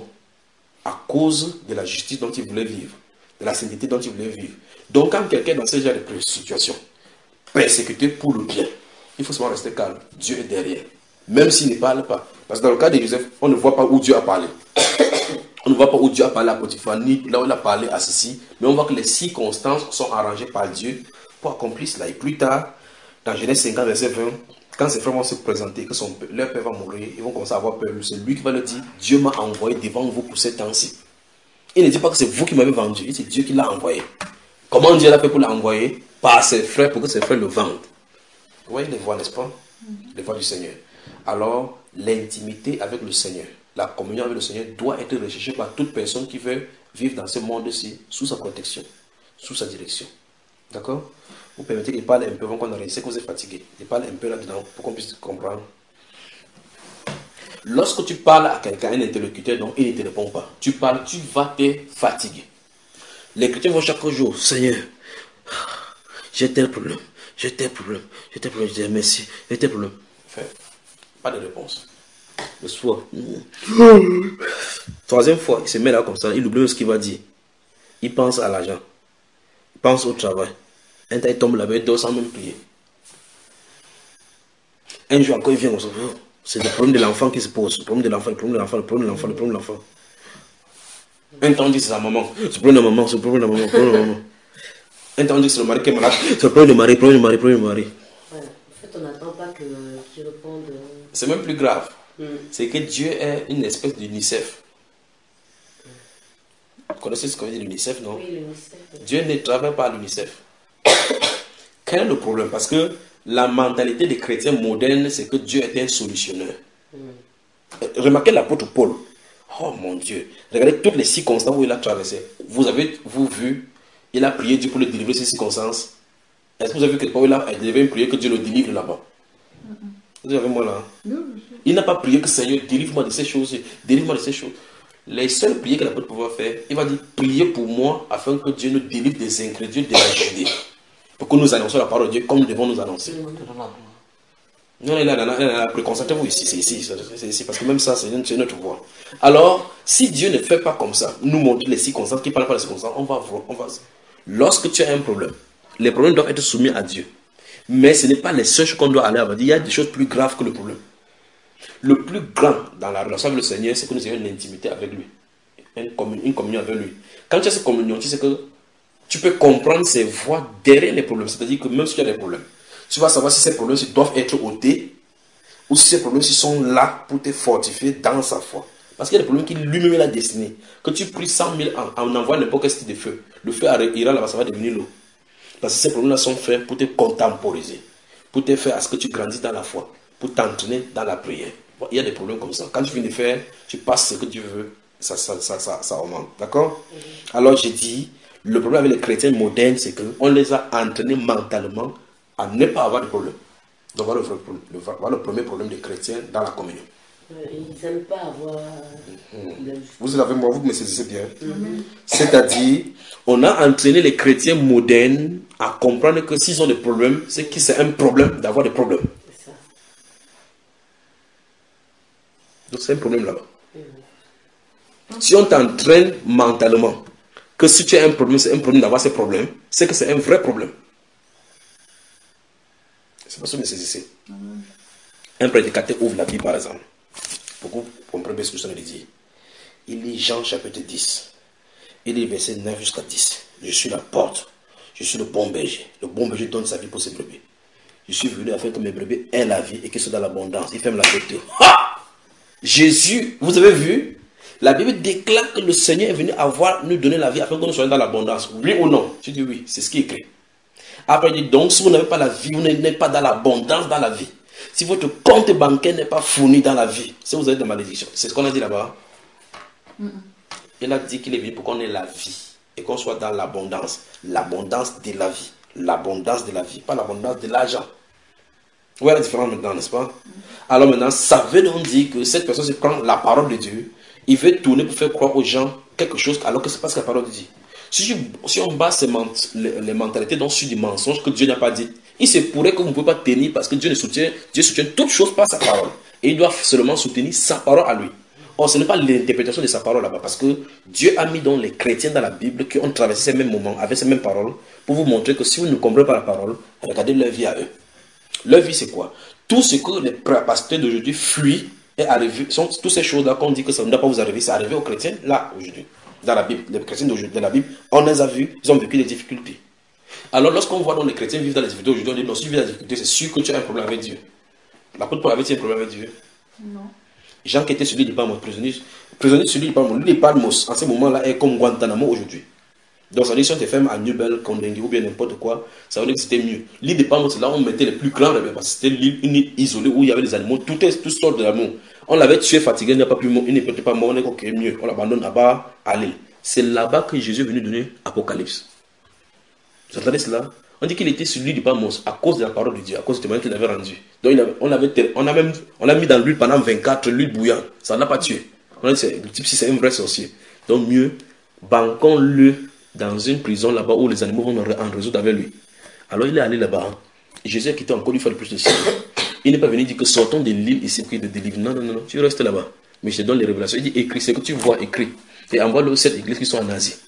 à cause de la justice dont il voulait vivre, de la sainteté dont il voulait vivre. Donc, quand quelqu'un est dans ce genre de situation, persécuté pour le bien, il faut seulement rester calme. Dieu est derrière. Même s'il ne parle pas. Parce que dans le cas de Joseph, on ne voit pas où Dieu a parlé. On ne voit pas où Dieu a parlé à Potiphar, ni là où il a parlé à ceci. Mais on voit que les circonstances sont arrangées par Dieu pour accomplir cela. Et plus tard, dans Genèse cinquante, verset vingt, quand ses frères vont se présenter, que son, leur père va mourir, ils vont commencer à avoir peur. C'est lui qui va leur dire, Dieu m'a envoyé devant vous pour ce temps-ci. Il ne dit pas que c'est vous qui m'avez vendu, c'est Dieu qui l'a envoyé. Comment Dieu l'a fait pour l'envoyer? Par ses frères, pour que ses frères le vendent. Vous voyez les voies, n'est-ce pas? Les voies du Seigneur. Alors, l'intimité avec le Seigneur, la communion avec le Seigneur doit être recherchée par toute personne qui veut vivre dans ce monde-ci, sous sa protection, sous sa direction. D'accord? Vous permettez qu'il parle un peu avant qu'on arrive. C'est que vous êtes fatigué. Il parle un peu là-dedans pour qu'on puisse comprendre. Lorsque tu parles à quelqu'un, un interlocuteur, donc il ne te répond pas. Tu parles, tu vas te fatiguer. Les chrétiens vont chaque jour, Seigneur, j'ai tel problème, j'ai tel problème, j'ai tel problème, je dis merci, j'ai tel problème. Fait, pas de réponse. Le soir, troisième fois, il se met là comme ça, il oublie ce qu'il va dire. Il pense à l'argent, il pense au travail. Un temps, il tombe là-bas, il dort sans même prier. Un jour encore, il vient, on se dit, c'est le problème de l'enfant qui se pose. Le problème de l'enfant, le problème de l'enfant, le problème de l'enfant, le problème de l'enfant. Un temps, on dit c'est sa maman. C'est le problème de la maman, c'est le problème de la maman, le problème de la maman. Un temps, on dit c'est le mari qui est malade. C'est le problème de mari, le problème de mari, le problème de mari. Ouais. En fait, on n'attend pas qu'il réponde. C'est même plus grave. Mm. C'est que Dieu est une espèce d'UNICEF. Mm. Vous connaissez ce qu'on dit l'UNICEF, non? Oui, l'UNICEF. Dieu ne travaille pas à l'UNICEF. Quel est le problème? Parce que la mentalité des chrétiens modernes, c'est que Dieu est un solutionneur. Mm. Remarquez l'apôtre Paul. Oh mon Dieu. Regardez toutes les circonstances où il a traversé. Vous avez vous vu, il a prié Dieu pour le délivrer de ces circonstances. Est-ce que vous avez vu quelque part où il a délivré une prière que Dieu le délivre là-bas? Mm -hmm. Vous avez moi là? Mm -hmm. Il n'a pas prié que Seigneur, délivre-moi de ces choses. Délivre-moi de ces choses. Les seules prières que l'apôtre pouvait faire, il va dire, priez pour moi afin que Dieu nous délivre des incrédules de la Judée. Pour que nous annoncions la parole de Dieu comme nous devons nous annoncer. Mm -hmm. Non, là, là, là, là, concentrez-vous ici, c'est ici, c'est ici, parce que même ça, c'est notre voix. Alors, si Dieu ne fait pas comme ça, nous montrer les circonstances, qui ne parlent pas des circonstances, on va voir, on va. Lorsque tu as un problème, les problèmes doivent être soumis à Dieu. Mais ce n'est pas les seules choses qu'on doit aller avoir. Il y a des choses plus graves que le problème. Le plus grand dans la relation avec le Seigneur, c'est que nous ayons une intimité avec lui, une communion, une communion avec lui. Quand tu as cette communion, tu sais que tu peux comprendre ses voies derrière les problèmes. C'est-à-dire que même si tu as des problèmes, tu vas savoir si ces problèmes doivent être ôtés ou si ces problèmes sont là pour te fortifier dans sa foi. Parce qu'il y a des problèmes qui lui-même a destiné. Que tu pries cent mille ans, on envoie n'importe quel style de feu. Le feu ira là-bas, ça va devenir l'eau. Parce que ces problèmes-là sont faits pour te contemporiser, pour te faire à ce que tu grandis dans la foi, pour t'entraîner dans la prière. Bon, il y a des problèmes comme ça. Quand tu finis de faire, tu passes ce que Dieu veut, ça, ça, ça, ça, ça augmente. D'accord? Mm-hmm. Alors j'ai dit, Le problème avec les chrétiens modernes, c'est qu'on les a entraînés mentalement à ne pas avoir de problème. Donc voilà le, le, voilà le premier problème des chrétiens dans la communion. Ils n'aiment pas avoir... Mmh. Vous l'avez moi, vous me saisissez bien. Mmh. C'est-à-dire, on a entraîné les chrétiens modernes à comprendre que s'ils ont des problèmes, c'est que c'est un problème d'avoir des problèmes. C'est ça. Donc c'est un problème là-bas. Mmh. Si on t'entraîne mentalement que si tu as un problème, c'est un problème d'avoir ces problèmes, c'est que c'est un vrai problème. C'est pas ça que vous me saisissez. Mmh. Un prédicateur ouvre la Bible par exemple. Beaucoup comprennent bien ce que je viens de dire. Il lit Jean chapitre dix. Il lit verset neuf jusqu'à dix. Je suis la porte. Je suis le bon berger. Le bon berger donne sa vie pour ses brebis. Je suis venu afin que mes brebis aient la vie et qu'elles soient dans l'abondance. Il ferme la lecture. Ha! Jésus, vous avez vu? La Bible déclare que le Seigneur est venu avoir, nous donner la vie afin que nous soyons dans l'abondance. Oui ou non? Tu dis oui, c'est ce qui est écrit. Après, il dit donc, si vous n'avez pas la vie, vous n'êtes pas dans l'abondance dans la vie. Si votre compte bancaire n'est pas fourni dans la vie, si vous êtes dans la malédiction, c'est ce qu'on a dit là-bas. Mm-hmm. Il a dit qu'il est venu pour qu'on ait la vie et qu'on soit dans l'abondance. L'abondance de la vie. L'abondance de la vie, pas l'abondance de l'argent. Vous voyez la différence maintenant, n'est-ce pas? Mm-hmm. Alors maintenant, ça veut donc dire que cette personne se prend la parole de Dieu, il veut tourner pour faire croire aux gens quelque chose alors que c'est pas ce que la parole dit. Si, si on base les, les mentalités donc sur du mensonge que Dieu n'a pas dit, il se pourrait que vous ne pouvez pas tenir parce que Dieu ne soutient, Dieu soutient toutes choses par sa parole. Et il doit seulement soutenir sa parole à lui. Or, ce n'est pas l'interprétation de sa parole là-bas parce que Dieu a mis donc les chrétiens dans la Bible qui ont traversé ces mêmes moments avec ces mêmes paroles pour vous montrer que si vous ne comprenez pas la parole, regardez leur vie à eux. Leur vie, c'est quoi? Tout ce que les pasteurs d'aujourd'hui fuient est arrivé, sont toutes ces choses-là qu'on dit que ça ne doit pas vous arriver, c'est arrivé aux chrétiens là aujourd'hui. Dans la Bible, les chrétiens d'aujourd'hui, dans la Bible, on les a vus, ils ont vécu des difficultés. Alors, lorsqu'on voit donc les chrétiens vivent dans les difficultés aujourd'hui, on dit non, si tu vis dans les difficultés, c'est sûr que tu as un problème avec Dieu. L'apôtre Paul avait-il un problème avec Dieu? Non. Jean qui était sur l'île de Palmos, prisonnier, prisonnier sur l'île de Palmos, l'île de Palmos, en ce moment-là, est comme Guantanamo aujourd'hui. Donc, ça veut dire que si on te ferme à Nubel, Kondengui ou bien n'importe quoi, ça veut dire que c'était mieux. L'île de Palmos, c'est là où on mettait les plus grands rebelles, parce que c'était l'île, une île isolée où il y avait des animaux, tout, est, tout sortes d'animaux. On l'avait tué, fatigué, il n'y a pas plus mort, il n'est peut-être pas mort, on est ok, mieux, on l'abandonne là-bas, à l'île. C'est là-bas que Jésus est venu donner Apocalypse. Vous entendez cela? On dit qu'il était sur l'île du Palmos à cause de la parole de Dieu, à cause du témoignage qu'il avait rendu. Donc il avait, on, avait, on, a même, on l'a mis dans l'huile pendant vingt-quatre, l'huile bouillante. Ça n'a pas tué. On a dit, le type, si c'est un vrai sorcier. Donc mieux, banquons-le dans une prison là-bas où les animaux vont en résoudre avec lui. Alors il est allé là-bas. Et Jésus a quitté encore une fois de plus de ciel. Il n'est pas venu dire que sortons de l'île ici pour qu'il te délivre. Non, non, non, tu restes là-bas. Mais je te donne les révélations. Il dit écris, c'est que tu vois écrit. Et envoie-le aux sept églises qui sont en Asie.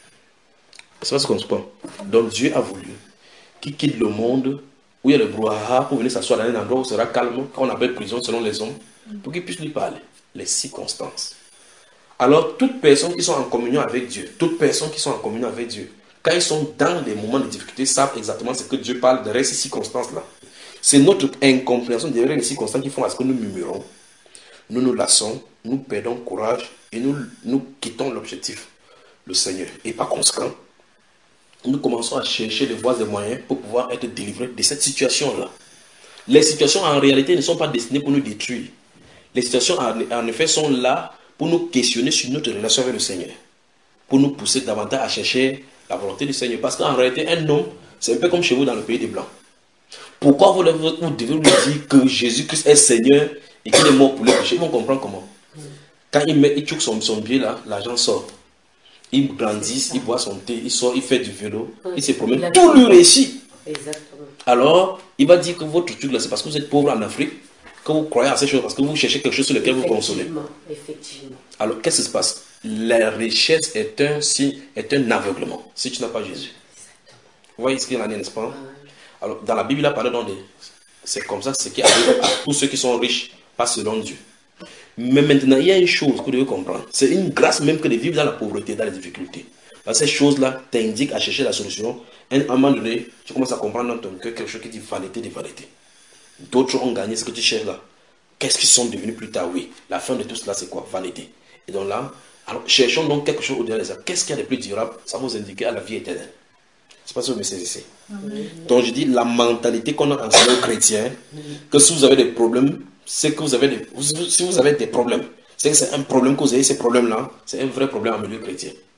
C'est pas ce qu'on se prend. Donc Dieu a voulu qu'il quitte le monde où il y a le brouhaha pour venir s'asseoir dans un endroit où il sera calme, qu'on appelle prison selon les hommes, pour qu'il puisse lui parler. Les circonstances. Alors, toutes personnes qui sont en communion avec Dieu, toutes personnes qui sont en communion avec Dieu, quand ils sont dans des moments de difficulté, savent exactement ce que Dieu parle derrière ces circonstances-là. C'est notre incompréhension derrière les circonstances qui font à ce que nous murmurons, nous nous lassons, nous perdons courage et nous, nous quittons l'objectif, le Seigneur. Et par conséquent, nous commençons à chercher des voies et moyens pour pouvoir être délivrés de cette situation-là. Les situations en réalité ne sont pas destinées pour nous détruire. Les situations en effet sont là pour nous questionner sur notre relation avec le Seigneur. Pour nous pousser davantage à chercher la volonté du Seigneur. Parce qu'en réalité, un homme, c'est un peu comme chez vous dans le pays des Blancs. Pourquoi vous, vous devez lui dire que Jésus-Christ est Seigneur et qu'il est mort pour les péchés? Ils vont comprendre comment. Quand il met, il choque son, son pied là, l'argent sort. Il grandit, il boit son thé, il sort, il fait du vélo, oui, il se promène, il tout lui réussit. Exactement. Alors, il va dire que votre truc là, c'est parce que vous êtes pauvre en Afrique, que vous croyez à ces choses, parce que vous cherchez quelque chose sur lequel vous consolez. Effectivement. Alors, qu'est-ce qui se passe? La richesse est un signe, est un aveuglement, si tu n'as pas Jésus. Exactement. Vous voyez ce qu'il y en a, n'est-ce pas? Oui. Alors, dans la Bible, il a parlé dans des... C'est comme ça, c'est ce qui arrive à tous ceux qui sont riches, pas selon Dieu. Mais maintenant, il y a une chose que vous devez comprendre. C'est une grâce même que de vivre dans la pauvreté, dans les difficultés. Parce que ces choses-là t'indiquent à chercher la solution. Et à un moment donné, tu commences à comprendre dans ton cœur quelque chose qui dit vanité de vanité. D'autres ont gagné ce que tu cherches là. Qu'est-ce qu'ils sont devenus plus tard? Oui, la fin de tout cela, c'est quoi? Vanité. Et donc là, alors, cherchons donc quelque chose au-delà de ça. Qu'est-ce qu'il y a de plus durable? Ça va vous indiquer à la vie éternelle. C'est pas ce que vous me saisissez. Donc je dis, la mentalité qu'on a enseignée aux chrétiens, que si vous avez des problèmes, c'est que vous avez des, si vous avez des problèmes, c'est que c'est un problème que vous avez, ces problèmes-là, c'est un vrai problème en milieu chrétien.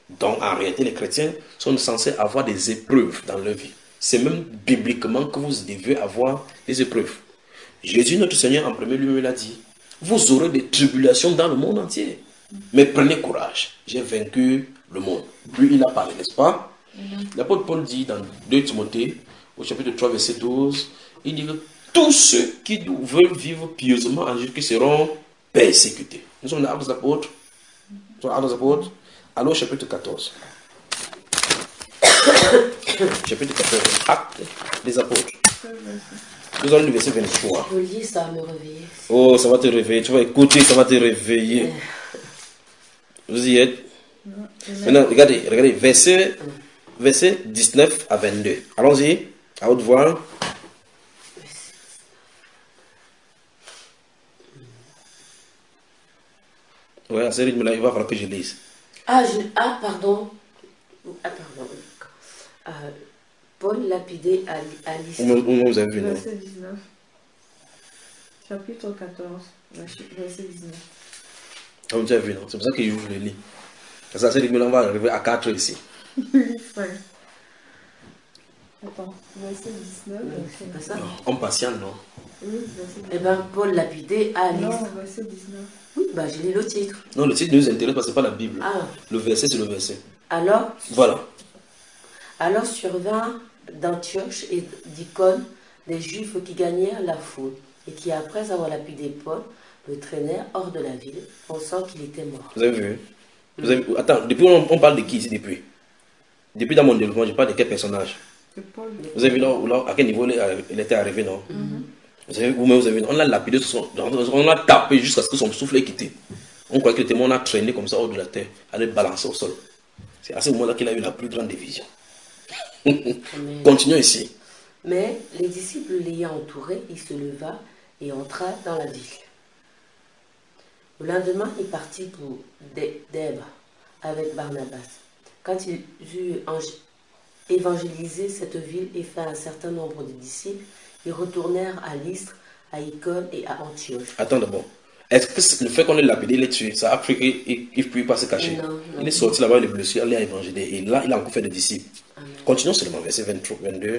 Donc, en réalité, les chrétiens sont censés avoir des épreuves dans leur vie. C'est même bibliquement que vous devez avoir des épreuves. Jésus, notre Seigneur, en premier lieu, il a dit, vous aurez des tribulations dans le monde entier. Mais prenez courage, j'ai vaincu le monde. Puis il a parlé, n'est-ce pas? Mm-hmm. L'apôtre Paul dit dans deux Timothée, au chapitre trois, verset douze, il dit que tous ceux qui veulent vivre pieusement en Jésus seront persécutés. Nous sommes dans Actes des Apôtres. Nous sommes dans Actes des Apôtres. Alors, chapitre quatorze. Chapitre quatorze, Actes des Apôtres. Nous allons le verset vingt-trois. Je lis, ça va me réveiller. Oh, ça va te réveiller. Tu vas écouter, ça va te réveiller. Vous y êtes? Maintenant, regardez, regardez, verset, verset dix-neuf à vingt-deux. Allons-y, à haute voix. Ouais, à ce rythme-là, il va falloir que je lise. Ah, je, ah pardon. Ah, pardon. Euh, Paul lapidé à, à l'Istre. Vous avez vu, non? Verset dix-neuf. Chapitre quatorze, verset dix-neuf. Ah, vous avez vu, non? C'est pour ça que je vous le lis. Parce que à ce rythme-là, on va arriver à quatre ici. Attends, verset dix-neuf. C'est pas ça? On patiente, non? Oui, verset dix-neuf. Eh bien, Paul lapidé à l'Istre. Non, verset dix-neuf. Oui, bah, j'ai lu le titre. Non, le titre nous intéresse parce que ce n'est pas la Bible. Ah. Le verset, c'est le verset. Alors, voilà. Alors survint d'Antioche et d'Icône des Juifs qui gagnèrent la foule et qui, après avoir lapidé Paul, le traînèrent hors de la ville, pensant qu'il était mort. Vous avez vu? Vous avez... Attends, depuis on, on parle de qui ici depuis? Depuis dans mon développement, je parle de quel personnage? De Paul. Vous avez vu là, là, à quel niveau il, il était arrivé, non? Mm-hmm. Vous avez, vous-même, vous avez vu, on l'a lapidé, son, on l'a tapé jusqu'à ce que son souffle ait quitté. On croit que le témoin a traîné comme ça hors de la terre, allait balancer au sol. C'est à ce moment-là qu'il a eu la plus grande division. Continuons ici. Mais les disciples l'ayant entouré, il se leva et entra dans la ville. Le lendemain, il partit pour Dèbre avec Barnabas. Quand il eut évangélisé cette ville et fait un certain nombre de disciples, ils retournèrent à Lystre, à Icône et à Antioche. Attends d'abord. Est-ce que le fait qu'on ait lapidé, il est tué, ça a fait qu'il ne peut pas se cacher? Non, non. Il est sorti là-bas, il est blessé, il a évangélisé. Et là, il a encore fait des disciples. Amen. Continuons seulement, verset vingt-trois, vingt-deux.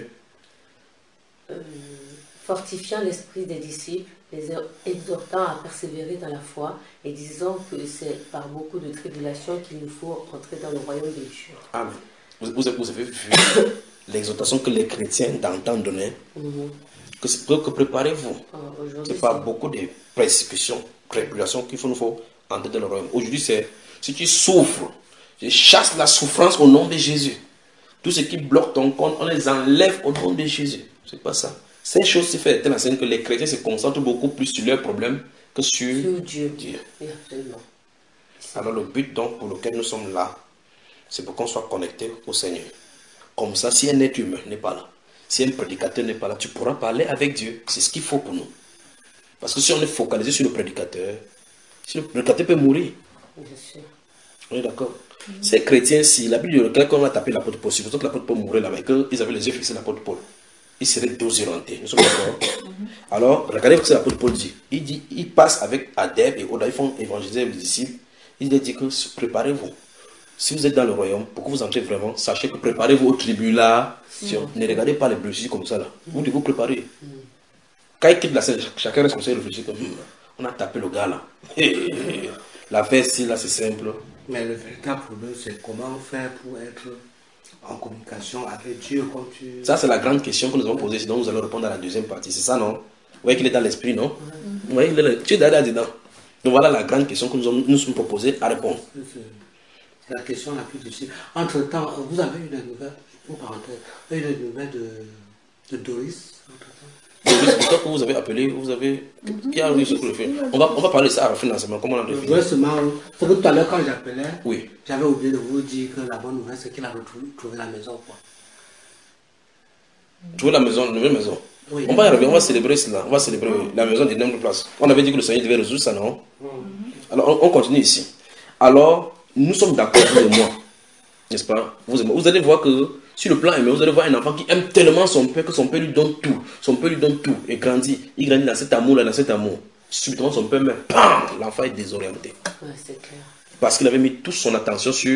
Euh, fortifiant l'esprit des disciples, les exhortant à persévérer dans la foi et disant que c'est par beaucoup de tribulations qu'il nous faut entrer dans le royaume des Dieu. Amen. Vous, vous, vous avez vu l'exhortation que les chrétiens d'antan donnaient? Mm-hmm. Que, que, que préparez-vous. Oh, c'est pas beaucoup de persécutions, tribulations qu'il faut nous faut entrer dans le royaume. Aujourd'hui, c'est si tu souffres, je chasse la souffrance au nom de Jésus. Tout ce qui bloque ton compte, on les enlève au nom de Jésus. C'est pas ça. Ces choses se fait tellement que les chrétiens se concentrent beaucoup plus sur leurs problèmes que sur, sur Dieu. Dieu. Oui, absolument. Alors le but donc pour lequel nous sommes là, c'est pour qu'on soit connecté au Seigneur. Comme ça, si un être humain n'est pas là, si un prédicateur n'est pas là, tu pourras parler avec Dieu. C'est ce qu'il faut pour nous. Parce que si on est focalisé sur le prédicateur, si le prédicateur peut mourir. Bien sûr. On est d'accord. Mm-hmm. Ces chrétiens-ci, la Bible, quelqu'un a tapé l'apôtre Paul, c'est pour ça que l'apôtre Paul mourait là-bas, ils avaient les yeux fixés sur l'apôtre Paul. Ils seraient désorientés. Nous sommes d'accord. Mm-hmm. Alors, regardez ce que l'apôtre Paul dit. Il dit, il passe avec Adèbe et Oda, ils font évangéliser les disciples. Il dit que préparez-vous. Si vous êtes dans le royaume, pour que vous entrez vraiment, sachez que préparez-vous aux tribulations. Mmh. Ne regardez pas les blessures comme ça là. Mmh. Vous devez vous préparer. Mmh. Quand il quitte la scène, chacun reste comme ça et réfléchit comme on a tapé le gars là. L'affaire ici là, c'est simple. Mais le véritable problème, c'est comment faire pour être en communication avec Dieu quand tu... Ça, c'est la grande question que nous avons posée, sinon nous allons répondre à la deuxième partie. C'est ça, non? Vous voyez qu'il est dans l'esprit, non? Mmh. Vous voyez, il est... tu es derrière dedans. Donc voilà la grande question que nous nous, nous sommes proposés à répondre. C'est la question la plus difficile. Entre-temps, vous avez eu des nouvelles, une parenthèse, eu des nouvelles de, de Doris, entre-temps. Doris, c'est toi que vous avez appelé, vous avez... Mm-hmm. Qui a eu ce coup de fil? On va, on va parler de ça à la fin de l'enseignement, comment on a défini. Oui, seulement, c'est que tout à l'heure quand j'appelais, oui. J'avais oublié de vous dire que la bonne nouvelle, c'est qu'il a retrouvé la maison, quoi. Trouver la maison, la nouvelle maison. Oui. On va y arriver, on va célébrer cela, on va célébrer mm-hmm. la maison des nombreuses places. On avait dit que le Seigneur devait résoudre ça, non? Mm-hmm. Alors, on, on continue ici. Alors, nous sommes d'accord, vous et moi, n'est-ce pas? Vous, vous allez voir que sur le plan humain, vous allez voir un enfant qui aime tellement son père que son père lui donne tout. Son père lui donne tout et grandit. Il grandit dans cet amour-là, dans cet amour. Subitement, son père met, bam, l'enfant est désorienté. Ouais, c'est clair. Parce qu'il avait mis toute son attention sur,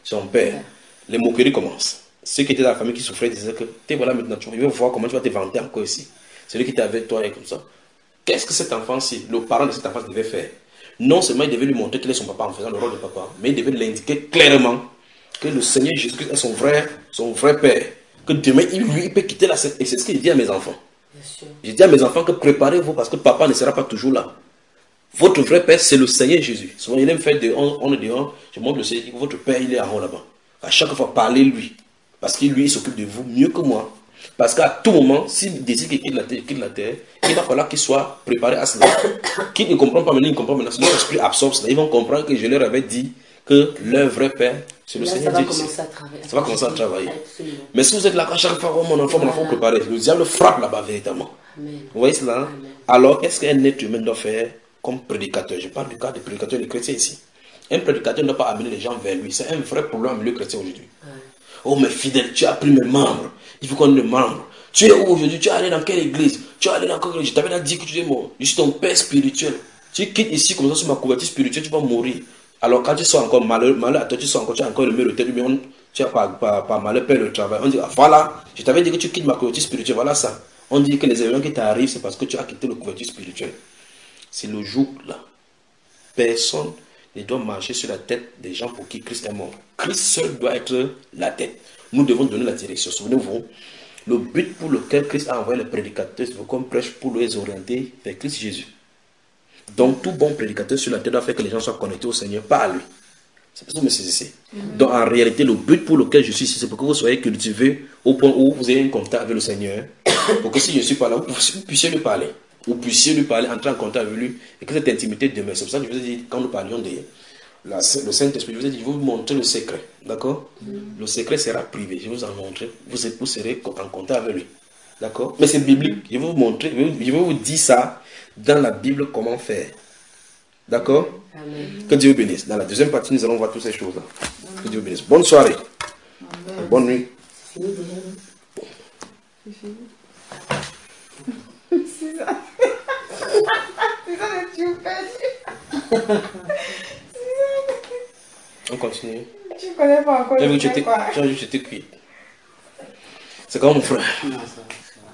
son père, les moqueries commencent. Ceux qui étaient dans la famille qui souffraient disaient que, t'es voilà maintenant, tu vas voir comment tu vas te vanter encore ici. Celui qui était avec toi est comme ça. Qu'est-ce que cet enfant-ci, le parent de cet enfant devait faire? Non seulement il devait lui montrer qu'il est son papa en faisant le rôle de papa, mais il devait l'indiquer clairement que le Seigneur Jésus-Christ est son vrai, son vrai père. Que demain, il, lui, il peut quitter la scène. Et c'est ce qu'il dit à mes enfants. Je dis à mes enfants que préparez-vous parce que papa ne sera pas toujours là. Votre vrai père, c'est le Seigneur Jésus. Souvent, il aime faire de on, on est dehors, je montre le Seigneur, je dis que votre père, il est en haut là-bas. À chaque fois, parlez-lui. Parce qu'il lui, il s'occupe de vous mieux que moi. Parce qu'à tout moment, s'il décide qu'il quitte la terre, quitte la terre, il va falloir qu'il soit préparé à cela. Qu'il ne comprend pas maintenant, il comprend maintenant. Si leur esprit absorbe cela, ils vont comprendre que je leur avais dit que leur vrai père, c'est le Là, Seigneur ça va Dieu. commencer à travailler. Ça va commencer à travailler. Absolument. Mais si vous êtes là, à chaque fois, oh, mon enfant, mon enfant, préparé, le diable frappe là-bas véritablement. Amen. Vous voyez cela? Amen. Alors, qu'est-ce qu'un être humain doit faire comme prédicateur? Je parle du cas des prédicateurs des chrétiens ici. Un prédicateur ne doit pas amener les gens vers lui. C'est un vrai problème au milieu chrétien aujourd'hui. Ouais. Oh, mes fidèles, tu as pris mes membres. Il faut qu'on ait membre. Tu es où aujourd'hui? Tu es allé dans quelle église? Tu es allé dans quelle église? Je t'avais déjà dit que tu es mort. Je suis ton père spirituel. Tu quittes ici comme ça sur ma couverture spirituelle, tu vas mourir. Alors quand tu sors encore malheur, malheur à toi, tu sors encore, tu as encore le mur de tête, mais on, tu as pas, pas, pas malheur, père le travail. On dit, ah, voilà, je t'avais dit que tu quittes ma couverture spirituelle, voilà ça. On dit que les événements qui t'arrivent, c'est parce que tu as quitté la couverture spirituelle. C'est le jour-là. Personne ne doit marcher sur la tête des gens pour qui Christ est mort. Christ seul doit être la tête. Nous devons donner la direction. Souvenez-vous, le but pour lequel Christ a envoyé les prédicateurs, c'est qu'on prêche pour les orienter vers Christ Jésus. Donc, tout bon prédicateur sur la terre doit faire que les gens soient connectés au Seigneur, pas à lui. C'est pour ça que vous me saisissez. Mm-hmm. Donc, en réalité, le but pour lequel je suis ici, c'est pour que vous soyez cultivés au point où vous ayez un contact avec le Seigneur. Pour que si je ne suis pas là, vous puissiez lui parler. Vous puissiez lui parler, entrer en contact avec lui, et que cette intimité demeure. C'est pour ça que je vous ai dit, quand nous parlions de la, le Saint-Esprit, je vous ai dit, je vais vous montrer le secret. D'accord? Mm-hmm. Le secret sera privé. Je vais vous en montrer. Vous, êtes, vous serez en contact avec lui. D'accord? Mais c'est biblique. Je vais vous montrer, je vais vous dire ça dans la Bible, comment faire. D'accord? Amen. Que Dieu vous bénisse. Dans la deuxième partie, nous allons voir toutes ces choses-là. Amen. Que Dieu vous bénisse. Bonne soirée. Amen. Bonne nuit. C'est fini déjà. C'est fini. C'est ça. C'est ça le Dieu perdu. On continue. Tu connais pas encore le truc quoi. J'étais cuit. C'est comme mon frère. Non, ça va.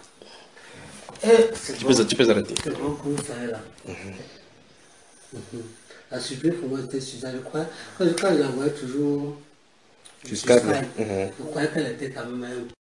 Eh, tu, bon. peux, tu peux arrêter. C'est bon comme ça là. Mm-hmm. Mm-hmm. La surprise pour moi était Suzanne. Je crois, quand, quand je la voyais toujours jusqu'à. Jusqu'à mm-hmm. Je croyais qu'elle était quand même.